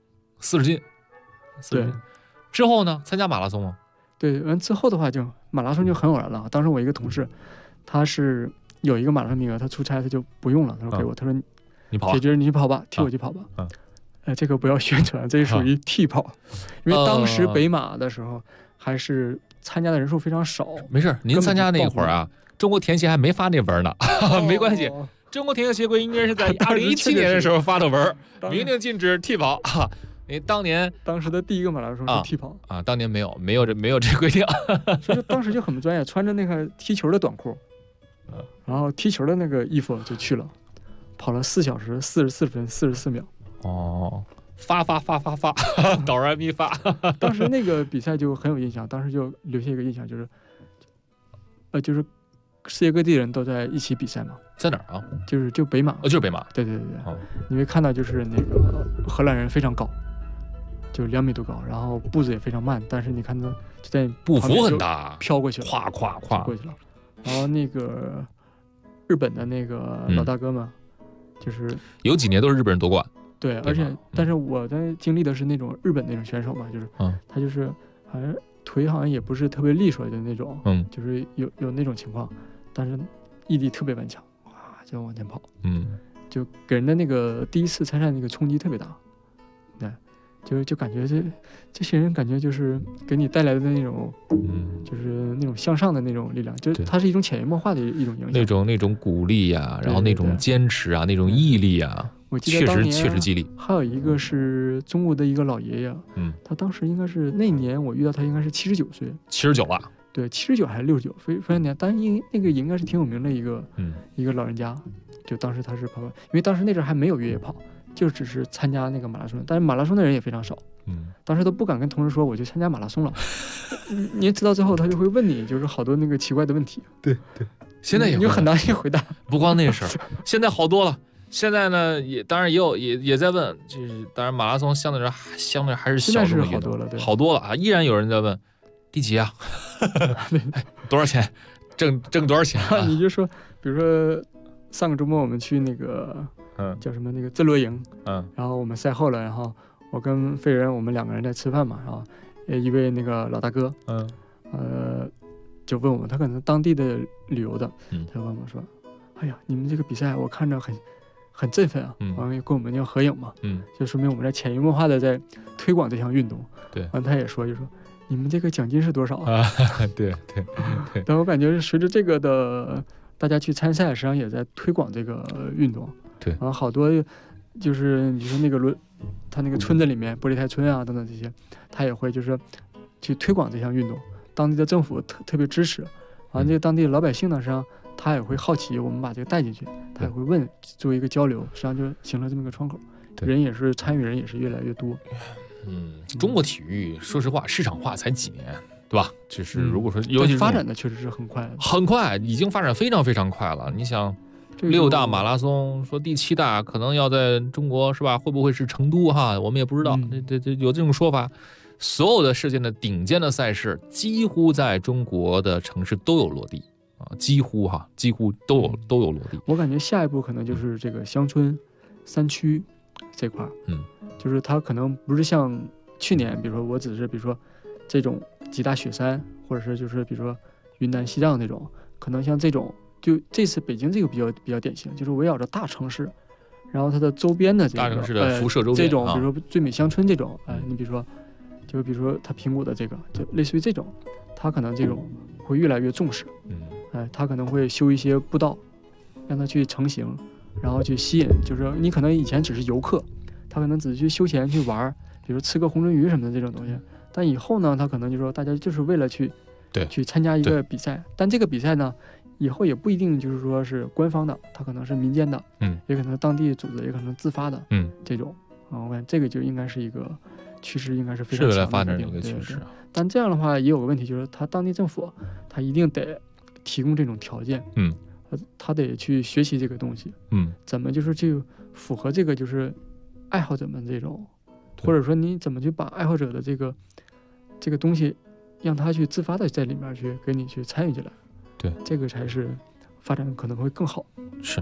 40斤， 对。 之后呢，参加马拉松吗？ 对，完之后的话就马拉松就很偶然了。当时我一个同事。他是有一个马拉松名额，他出差他就不用了，他说给我，他说你跑， 姐姐你去跑吧，替我去跑吧。这个不要宣传，这属于替跑，因为当时北马的时候还是参加的人数非常少。 没事，您参加那会儿啊，中国田协还没发那文呢，没关系。中国田径协会应该是在2017年的时候发的文，明令禁止替跑。因为当时的第一个马拉松是替跑啊，当年没有这规定， 所以当时就很不专业，穿着那个踢球的短裤。然后踢球的那个衣服就去了，跑了4小时44分44秒。 发，导然咪发。 当时那个比赛就很有印象，当时就留下一个印象，就是世界各地人都在一起比赛嘛。 在哪儿啊？ 就北马。 就是北马。 对。你会看到就是那个荷兰人非常高，就2米多高，然后步子也非常慢，但是你看他就在步幅很大， 飘过去了， 咵过去了。然后那个日本的那个老大哥们，就是有几年都是日本人夺冠。 对，而且但是我在经历的是那种日本那种选手嘛，就是他就是好像腿好像也不是特别利索的那种，就是有那种情况，但是毅力特别顽强，哇，就往前跑，就给人的那个第一次参赛那个冲击特别大，对，就感觉这些人感觉就是给你带来的那种，就是那种向上的那种力量，就是它是一种潜移默化的一种影响，那种鼓励啊，然后那种坚持啊，那种毅力啊， 我记得当年确实激励。 还有一个是中国的一个老爷爷，他当时应该是那年我遇到他应该是79岁 ，79了， 对，79还是69，非常年，但是那个应该是挺有名的一个老人家，就当时他是跑，因为当时那阵还没有越野跑。就只是参加那个马拉松，但是马拉松的人也非常少，当时都不敢跟同事说我就参加马拉松了。你知道之后他就会问你，就是好多那个奇怪的问题。 对，现在也你很难去回答。 不光那事儿，现在好多了。现在呢，也当然也在问，就是当然马拉松相对还是小众的运动，好多了啊，依然有人在问第几啊，多少钱，挣多少钱啊？ 你就说，比如说上个周末我们去那个。叫什么那个自罗营，然后我们赛后了，然后我跟飞人我们2个人在吃饭嘛，然后一位那个老大哥，就问我们，他可能当地的旅游的，他问我说，哎呀，你们这个比赛我看着很振奋啊，完了跟我们要合影嘛，就说明我们在潜移默化的在推广这项运动， 对， 完他也说就说你们这个奖金是多少啊？ 对， 但我感觉随着这个的大家去参赛，实际上也在推广这个运动。 对， 然后好多就是你说那个他那个村子里面玻璃台村啊等等这些，他也会就是去推广这项运动，当地的政府特别支持，完这个当地的老百姓呢，实际上他也会好奇，我们把这个带进去，他也会问，作为一个交流，实际上就形成这么一个窗口，人也是参与人也是越来越多。 中国体育说实话市场化才几年， 对吧？就是如果说尤其是发展的确实是很快， 很快，已经发展非常非常快了。你想，6大马拉松说第7大可能要在中国是吧？会不会是成都哈？我们也不知道，这有这种说法。所有的世界的顶尖的赛事，几乎在中国的城市都有落地啊，几乎都有落地。 我感觉下一步可能就是这个乡村、山区这块，就是它可能不是像去年，比如说我只是比如说这种几大雪山，或者是就是比如说云南、西藏那种，可能像这种，就这次北京这个比较典型，就是围绕着大城市，然后它的周边的这个大城市的辐射周边， 这种比如说最美乡村这种，你比如说。就比如说它平谷的这个，就类似于这种，它可能这种会越来越重视，它可能会修一些步道，让它去成型，然后去吸引，就是你可能以前只是游客，他可能只是去休闲去玩，比如吃个红鳟鱼什么的这种东西，但以后呢，他可能就说大家就是为了去参加一个比赛，但这个比赛呢，以后也不一定就是说是官方的，它可能是民间的，也可能当地组织，也可能自发的，这种我感觉这个就应该是一个。趋势应该是非常强的发展的一个趋势， 但这样的话也有个问题，就是他当地政府他一定得提供这种条件，他得去学习这个东西，怎么就是去符合这个就是爱好者们这种，或者说你怎么去把爱好者的这个东西让他去自发的在里面去给你去参与进来， 对， 这个才是发展可能会更好。 是，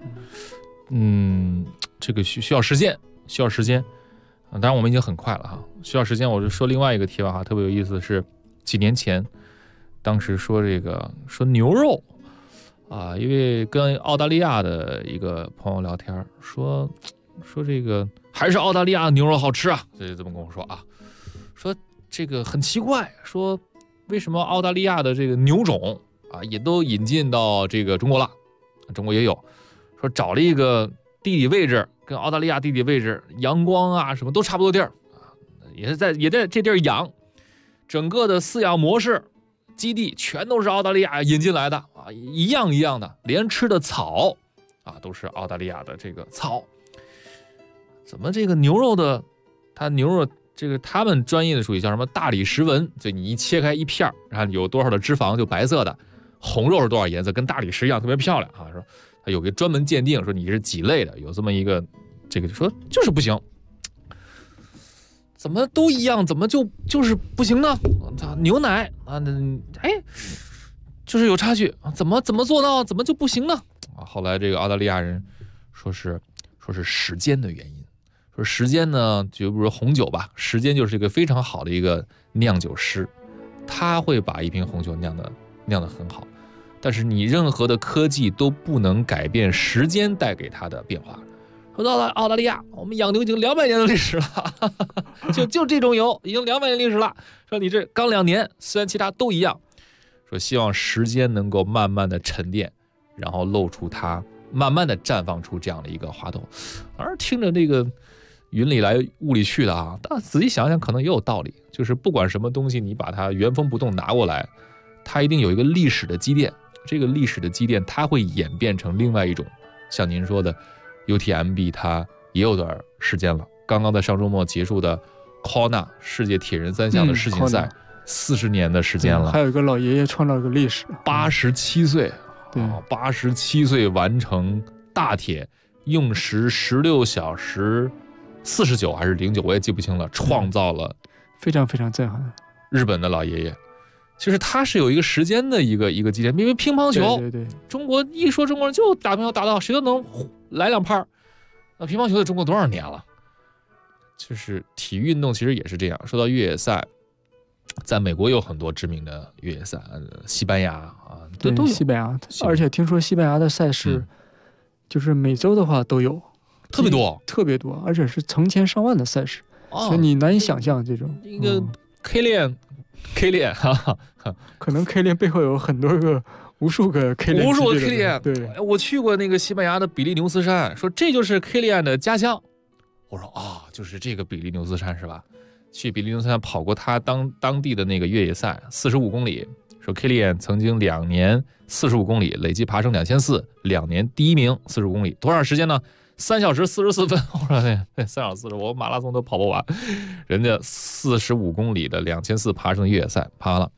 这个需要时间。当然我们已经很快了哈，需要时间。我就说另外一个题外话，特别有意思的是，几年前，当时说牛肉啊，因为跟澳大利亚的一个朋友聊天，说这个还是澳大利亚牛肉好吃啊，这么跟我说啊，说这个很奇怪，说为什么澳大利亚的这个牛种啊也都引进到这个中国了，中国也有，说找了一个地理位置。跟澳大利亚地理位置、阳光啊什么都差不多地儿啊，也在这地儿养，整个的饲养模式、基地全都是澳大利亚引进来的啊，一样的，连吃的草啊都是澳大利亚的这个草。怎么这个牛肉的，牛肉这个他们专业的术语叫什么大理石纹？就你一切开一片，然后有多少的脂肪就白色的，红肉是多少颜色，跟大理石一样，特别漂亮啊，说。有个专门鉴定说你是几类的，有这么一个，这个说就是不行，怎么都一样，怎么就是不行呢？牛奶啊，就是有差距，怎么做到，怎么就不行呢？啊，后来这个澳大利亚人说是时间的原因，说时间呢，就比如红酒吧，时间就是一个非常好的一个酿酒师，他会把一瓶红酒酿得很好。但是你任何的科技都不能改变时间带给它的变化。说到了澳大利亚，我们养牛已经200年的历史了，就这种油已经200年历史了。说你这刚2年，虽然其他都一样，说希望时间能够慢慢的沉淀，然后露出它，慢慢的绽放出这样的一个花朵。而听着这个云里来雾里去的啊，但仔细想想可能也有道理，就是不管什么东西，你把它原封不动拿过来，它一定有一个历史的积淀。这个历史的积淀，它会演变成另外一种，像您说的 UTMB， 它也有段时间了。刚刚在上周末结束的 Kona 世界铁人3项的世锦赛，40年的时间了。 还有一个老爷爷创造了个历史 ，87岁， 对 ，87岁完成大铁，用时16小时49还是09，我也记不清了，创造了非常非常震撼。 日本的老爷爷。其实它是有一个时间的一个积淀，因为乒乓球， 对， 中国一说中国人就打乒乓打到谁都能来2拍，那乒乓球在中国多少年了？就是体育运动其实也是这样。说到越野赛，在美国有很多知名的越野赛，西班牙啊， 都有西班牙，而且听说西班牙的赛事，就是每周的话都有， 特别多， 而且是成千上万的赛事，所以你难以想象这种一个 K 链哈， 可能 K 链背后有很多个无数个 K 链， 对，我去过那个西班牙的比利牛斯山，说这就是 K 链的家乡。我说啊，就是这个比利牛斯山是吧？去比利牛斯山跑过他当地的那个越野赛，45公里。说 K 链曾经2年45公里，累计爬升2400，2年第1名45公里，多长时间呢？3小时44分。我说那3小时40，我马拉松都跑不完，人家45公里的2400爬升越野赛爬完了。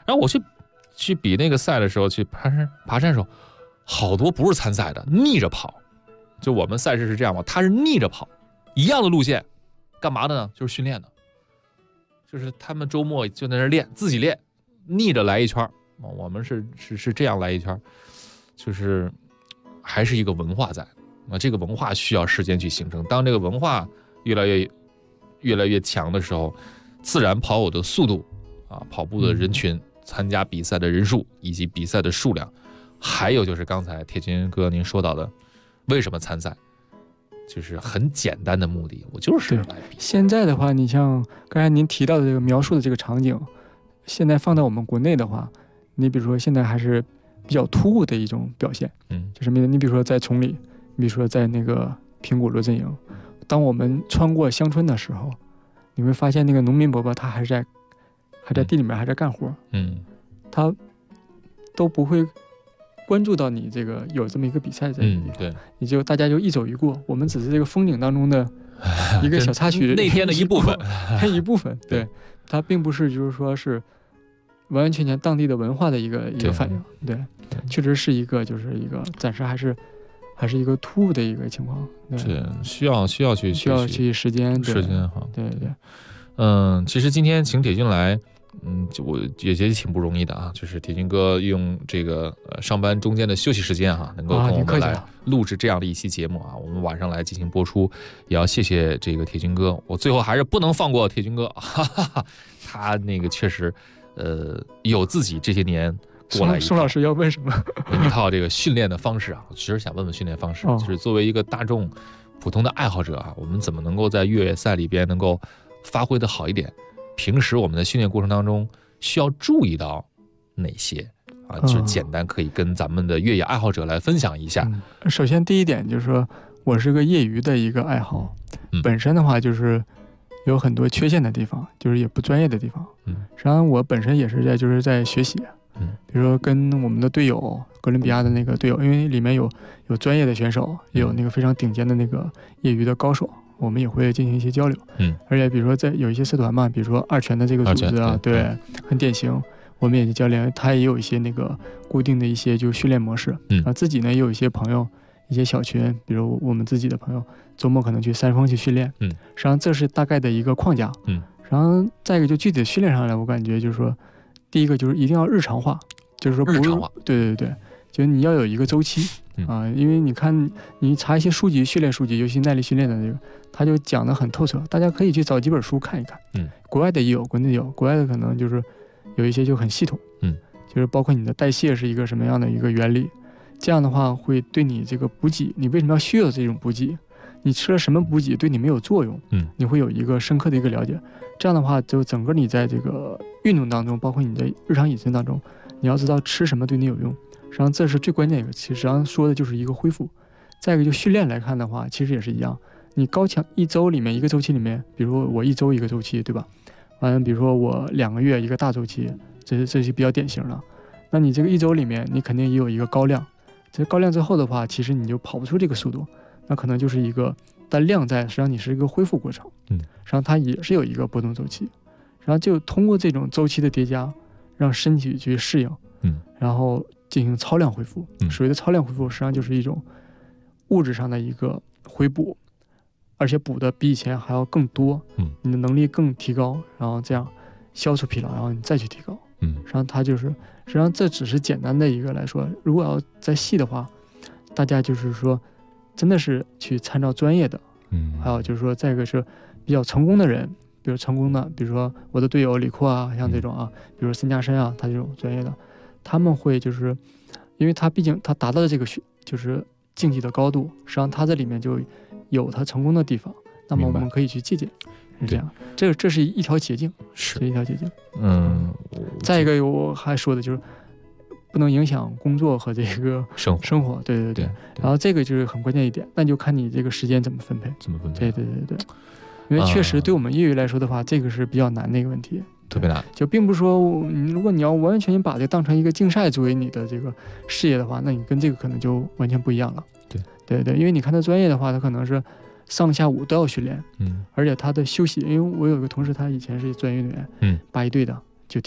然后我去比那个赛的时候，去爬山的时候，好多不是参赛的，逆着跑。就我们赛事是这样嘛，他是逆着跑，一样的路线，干嘛的呢？就是训练的，就是他们周末就在那练，自己练，逆着来一圈。我们是这样来一圈，就是还是一个文化在。这个文化需要时间去形成。当这个文化越来越强的时候，自然跑友的速度跑步的人群、参加比赛的人数以及比赛的数量，还有就是刚才铁军哥您说到的，为什么参赛，就是很简单的目的，我就是来比。 现在的话，你像刚才您提到的这个描述的这个场景，现在放到我们国内的话，你比如说现在还是比较突兀的一种表现，就是你比如说在崇礼，你比如说在那个平谷罗阵营，当我们穿过乡村的时候，你会发现那个农民伯伯他还在地里面还在干活，他都不会关注到你这个有这么一个比赛在里面， 对， 你就大家就一走一过，我们只是这个风景当中的一个小插曲， 那天的一部分， 一部分，对，它并不是就是说是完完全全当地的文化的一个反应，对，确实是一个就是一个暂时还是一个突兀的一个情况， 对，需要去时间哈， 对。 其实今天请铁军来，我也觉得挺不容易的啊。就是铁军哥用这个上班中间的休息时间能够跟我们来录制这样的一期节目啊，我们晚上来进行播出，也要谢谢这个铁军哥。我最后还是不能放过铁军哥，他那个确实，有自己这些年过来宋老师要问什么？ 一套这个训练的方式啊，我其实想问问训练方式，就是作为一个大众普通的爱好者我们怎么能够在越野赛里边能够发挥的好一点？平时我们的训练过程当中需要注意到哪些就简单可以跟咱们的越野爱好者来分享一下。 首先第一点就是说，我是个业余的一个爱好，本身的话就是有很多缺陷的地方，就是也不专业的地方。实际上我本身也是在学习，比如说跟我们的队友，哥伦比亚的那个队友，因为里面有专业的选手，也有那个非常顶尖的那个业余的高手，我们也会进行一些交流。而且比如说在有一些社团嘛，比如说二拳的这个组织啊，对，很典型，我们也是教练，他也有一些那个固定的一些就训练模式。自己呢也有一些朋友，一些小群，比如我们自己的朋友，周末可能去山峰去训练。实际上这是大概的一个框架。然后再一个就具体的训练上来，我感觉就是说，第一个就是一定要日常化，就是说日常化， 对，就是你要有一个周期因为你看你查一些书籍，训练书籍，尤其耐力训练的这个，他就讲得很透彻，大家可以去找几本书看一看。国外的也有，国内也有，国外的可能就是有一些就很系统，就是包括你的代谢是一个什么样的一个原理，这样的话会对你这个补给，你为什么要需要这种补给？你吃了什么补给对你没有作用？你会有一个深刻的一个了解。这样的话，就整个你在这个运动当中，包括你的日常饮食当中，你要知道吃什么对你有用。实际上这是最关键一个，其实上说的就是一个恢复。再一个就训练来看的话，其实也是一样。你高强一周里面一个周期里面，比如我一周一个周期，对吧？完了，比如说我2个月一个大周期，这是比较典型的。那你这个一周里面，你肯定也有一个高量。这高量之后的话，其实你就跑不出这个速度，那可能就是一个但量在，实际上你是一个恢复过程。实际上它也是有一个波动周期，然后就通过这种周期的叠加，让身体去适应，然后进行超量恢复。所谓的超量恢复，实际上就是一种物质上的一个回补，而且补的比以前还要更多，你的能力更提高，然后这样消除疲劳，然后你再去提高。实际上它就是，实际上这只是简单的一个来说，如果要再细的话，大家就是说真的是去参照专业的，还有就是说再一个是比较成功的人，比如成功的，比如说我的队友李阔啊，像这种比如说申嘉申啊，他这种专业的，他们会就是因为他毕竟他达到了这个就是竞技的高度，实际上他这里面就有他成功的地方，那么我们可以去借鉴，是这样。这是一条捷径，是一条捷径。再一个我还说的就是不能影响工作和这个生活，对。然后这个就是很关键一点，那就看你这个时间怎么分配。对。因为确实对我们业余来说的话，这个是比较难的一个问题， 特别难。 就并不是说如果你要完完全全把这个当成一个竞赛作为你的这个事业的话，那你跟这个可能就完全不一样了。对，因为你看他专业的话，他可能是上下午都要训练，而且他的休息，因为我有一个同事，他以前是专业运动员，81队的，就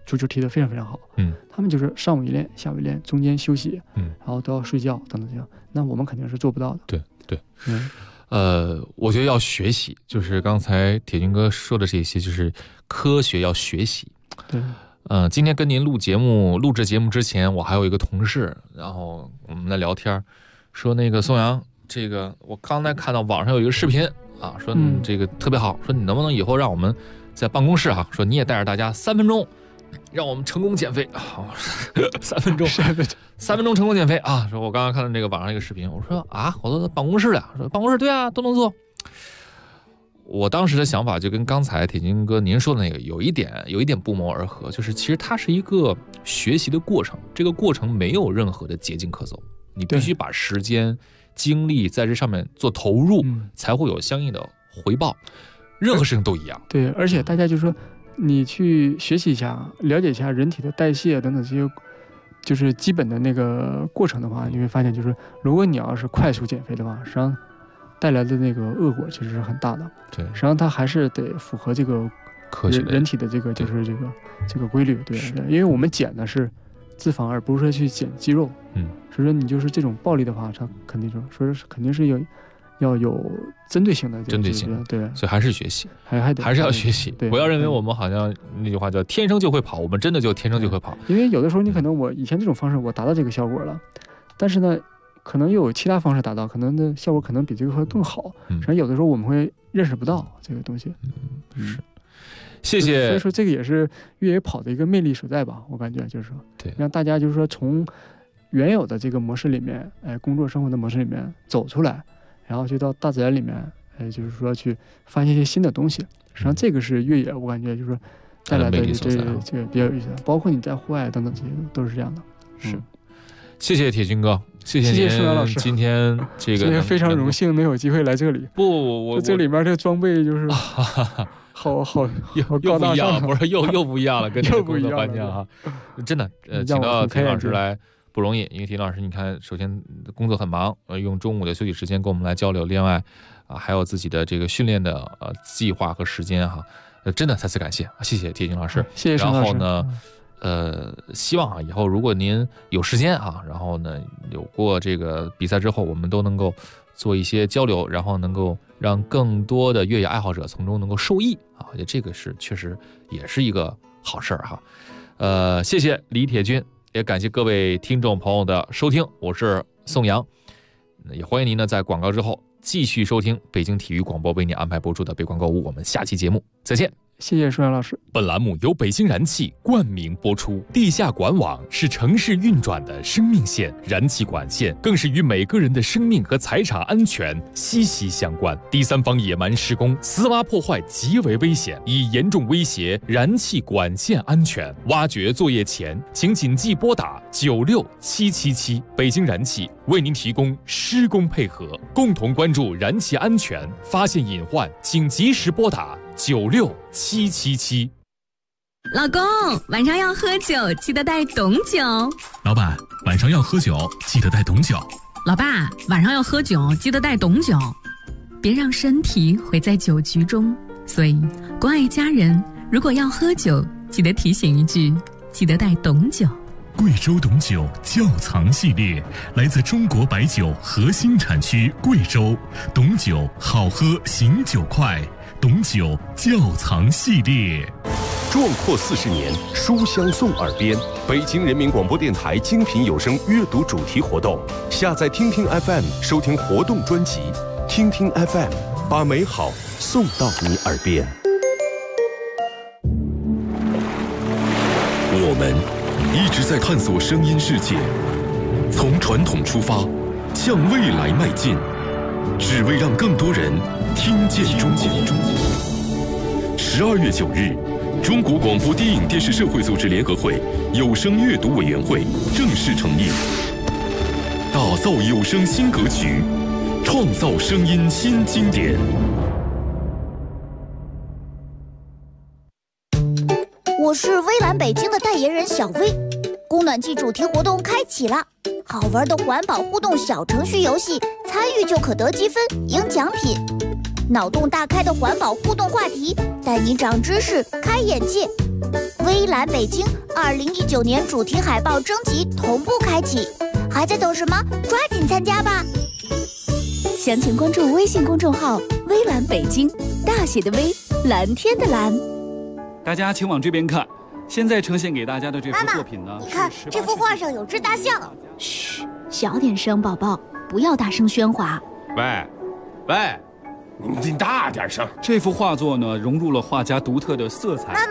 足球踢得非常非常好，他们就是上午一练，下午一练，中间休息，然后都要睡觉等等这样，那我们肯定是做不到的。 对，我觉得要学习，就是刚才铁军哥说的这些，就是科学要学习。 对， 今天跟您录制节目之前，我还有一个同事，然后我们在聊天，说那个宋阳，这个我刚才看到网上有一个视频啊，说你这个特别好，说你能不能以后让我们在办公室啊，说你也带着大家3分钟，让我们成功减肥啊，3分钟成功减肥啊！说我刚刚看到那个网上一个视频，我说啊，我都在办公室了，说办公室对啊，都能做。我当时的想法就跟刚才铁军哥您说的那个有一点不谋而合，就是其实它是一个学习的过程，这个过程没有任何的捷径可走，你必须把时间精力在这上面做投入，才会有相应的回报。任何事情都一样。 对，而且大家就说你去学习一下，了解一下人体的代谢等等这些就是基本的那个过程的话，你会发现就是如果你要是快速减肥的话，实际上带来的那个恶果其实是很大的。 对， 实际上它还是得符合这个科学人体的这个就是这个规律。对，因为我们减的是脂肪，而不是说去减肌肉。所以说你就是这种暴力的话，它肯定是要有针对性的，对， 所以还是学习， 还是要学习。不要认为我们好像那句话叫天生就会跑，我们真的就天生就会跑。 因为有的时候你可能我以前这种方式我达到这个效果了，但是呢，可能又有其他方式达到，可能的效果可能比这个会更好。实际上有的时候我们会认识不到这个东西。 是。谢谢。 所以说这个也是越野跑的一个魅力所在吧，我感觉就是说， 对， 让大家就是说从原有的这个模式里面，工作生活的模式里面走出来。然后就到大自然里面，就是说去发现一些新的东西。实际上这个是越野，我感觉就是带来的这个比较有意思。包括你在户外等等这些都是这样的。 是，谢谢铁军哥，谢谢宋阳老师。 今天这个非常荣幸能有机会来这里。 我这里面这装备就是好高大上， 不是又不一样了，跟这个工作环境啊，真的请到铁老师来。不容易，因为铁老师，你看，首先工作很忙，用中午的休息时间跟我们来交流，另外还有自己的这个训练的计划和时间哈，真的再次感谢，谢谢铁军老师， 谢谢沈老师。 然后呢，希望以后如果您有时间然后呢有过这个比赛之后，我们都能够做一些交流，然后能够让更多的越野爱好者从中能够受益啊，我觉得这个是确实也是一个好事儿哈。谢谢李铁军。也感谢各位听众朋友的收听，我是宋阳，也欢迎您呢在广告之后继续收听北京体育广播为您安排播出的北广购物，我们下期节目再见。 谢谢舒阳老师。 本栏目由北京燃气冠名播出。地下管网是城市运转的生命线，燃气管线更是与每个人的生命和财产安全息息相关。第三方野蛮施工、私挖破坏极为危险，已严重威胁燃气管线安全。挖掘作业前，请谨记拨打96777。北京燃气为您提供施工配合，共同关注燃气安全，发现隐患请及时拨打96777。 老公，晚上要喝酒，记得带懂酒。 老板，晚上要喝酒，记得带懂酒。 老爸，晚上要喝酒，记得带懂酒。别让身体毁在酒局中。所以，关爱家人，如果要喝酒，记得提醒一句，记得带懂酒。 贵州董酒窖藏系列来自中国白酒核心产区贵州，董酒好喝醒酒快，董酒窖藏系列。 壮阔40年，书香送耳边。北京人民广播电台精品有声阅读主题活动，下载听听 FM 收听活动专辑，听听 FM 把美好送到你耳边。 我们一直在探索声音世界，从传统出发，向未来迈进，只为让更多人听见中国。12月9日，中国广播电影电视社会组织联合会有声阅读委员会正式成立，打造有声新格局，创造声音新经典。 我是微蓝北京的代言人小薇，供暖季主题活动开启了，好玩的环保互动小程序游戏，参与就可得积分赢奖品。脑洞大开的环保互动话题，带你长知识、开眼界。 微蓝北京2019年主题海报征集同步开启，还在等什么？抓紧参加吧！ 详情关注微信公众号“微蓝北京”，大写的微，蓝天的蓝。 大家请往这边看，现在呈现给大家的这幅作品呢， 你看这幅画上有只大象。 嘘，小点声，宝宝，不要大声喧哗。 喂，你大点声！ 这幅画作呢，融入了画家独特的色彩、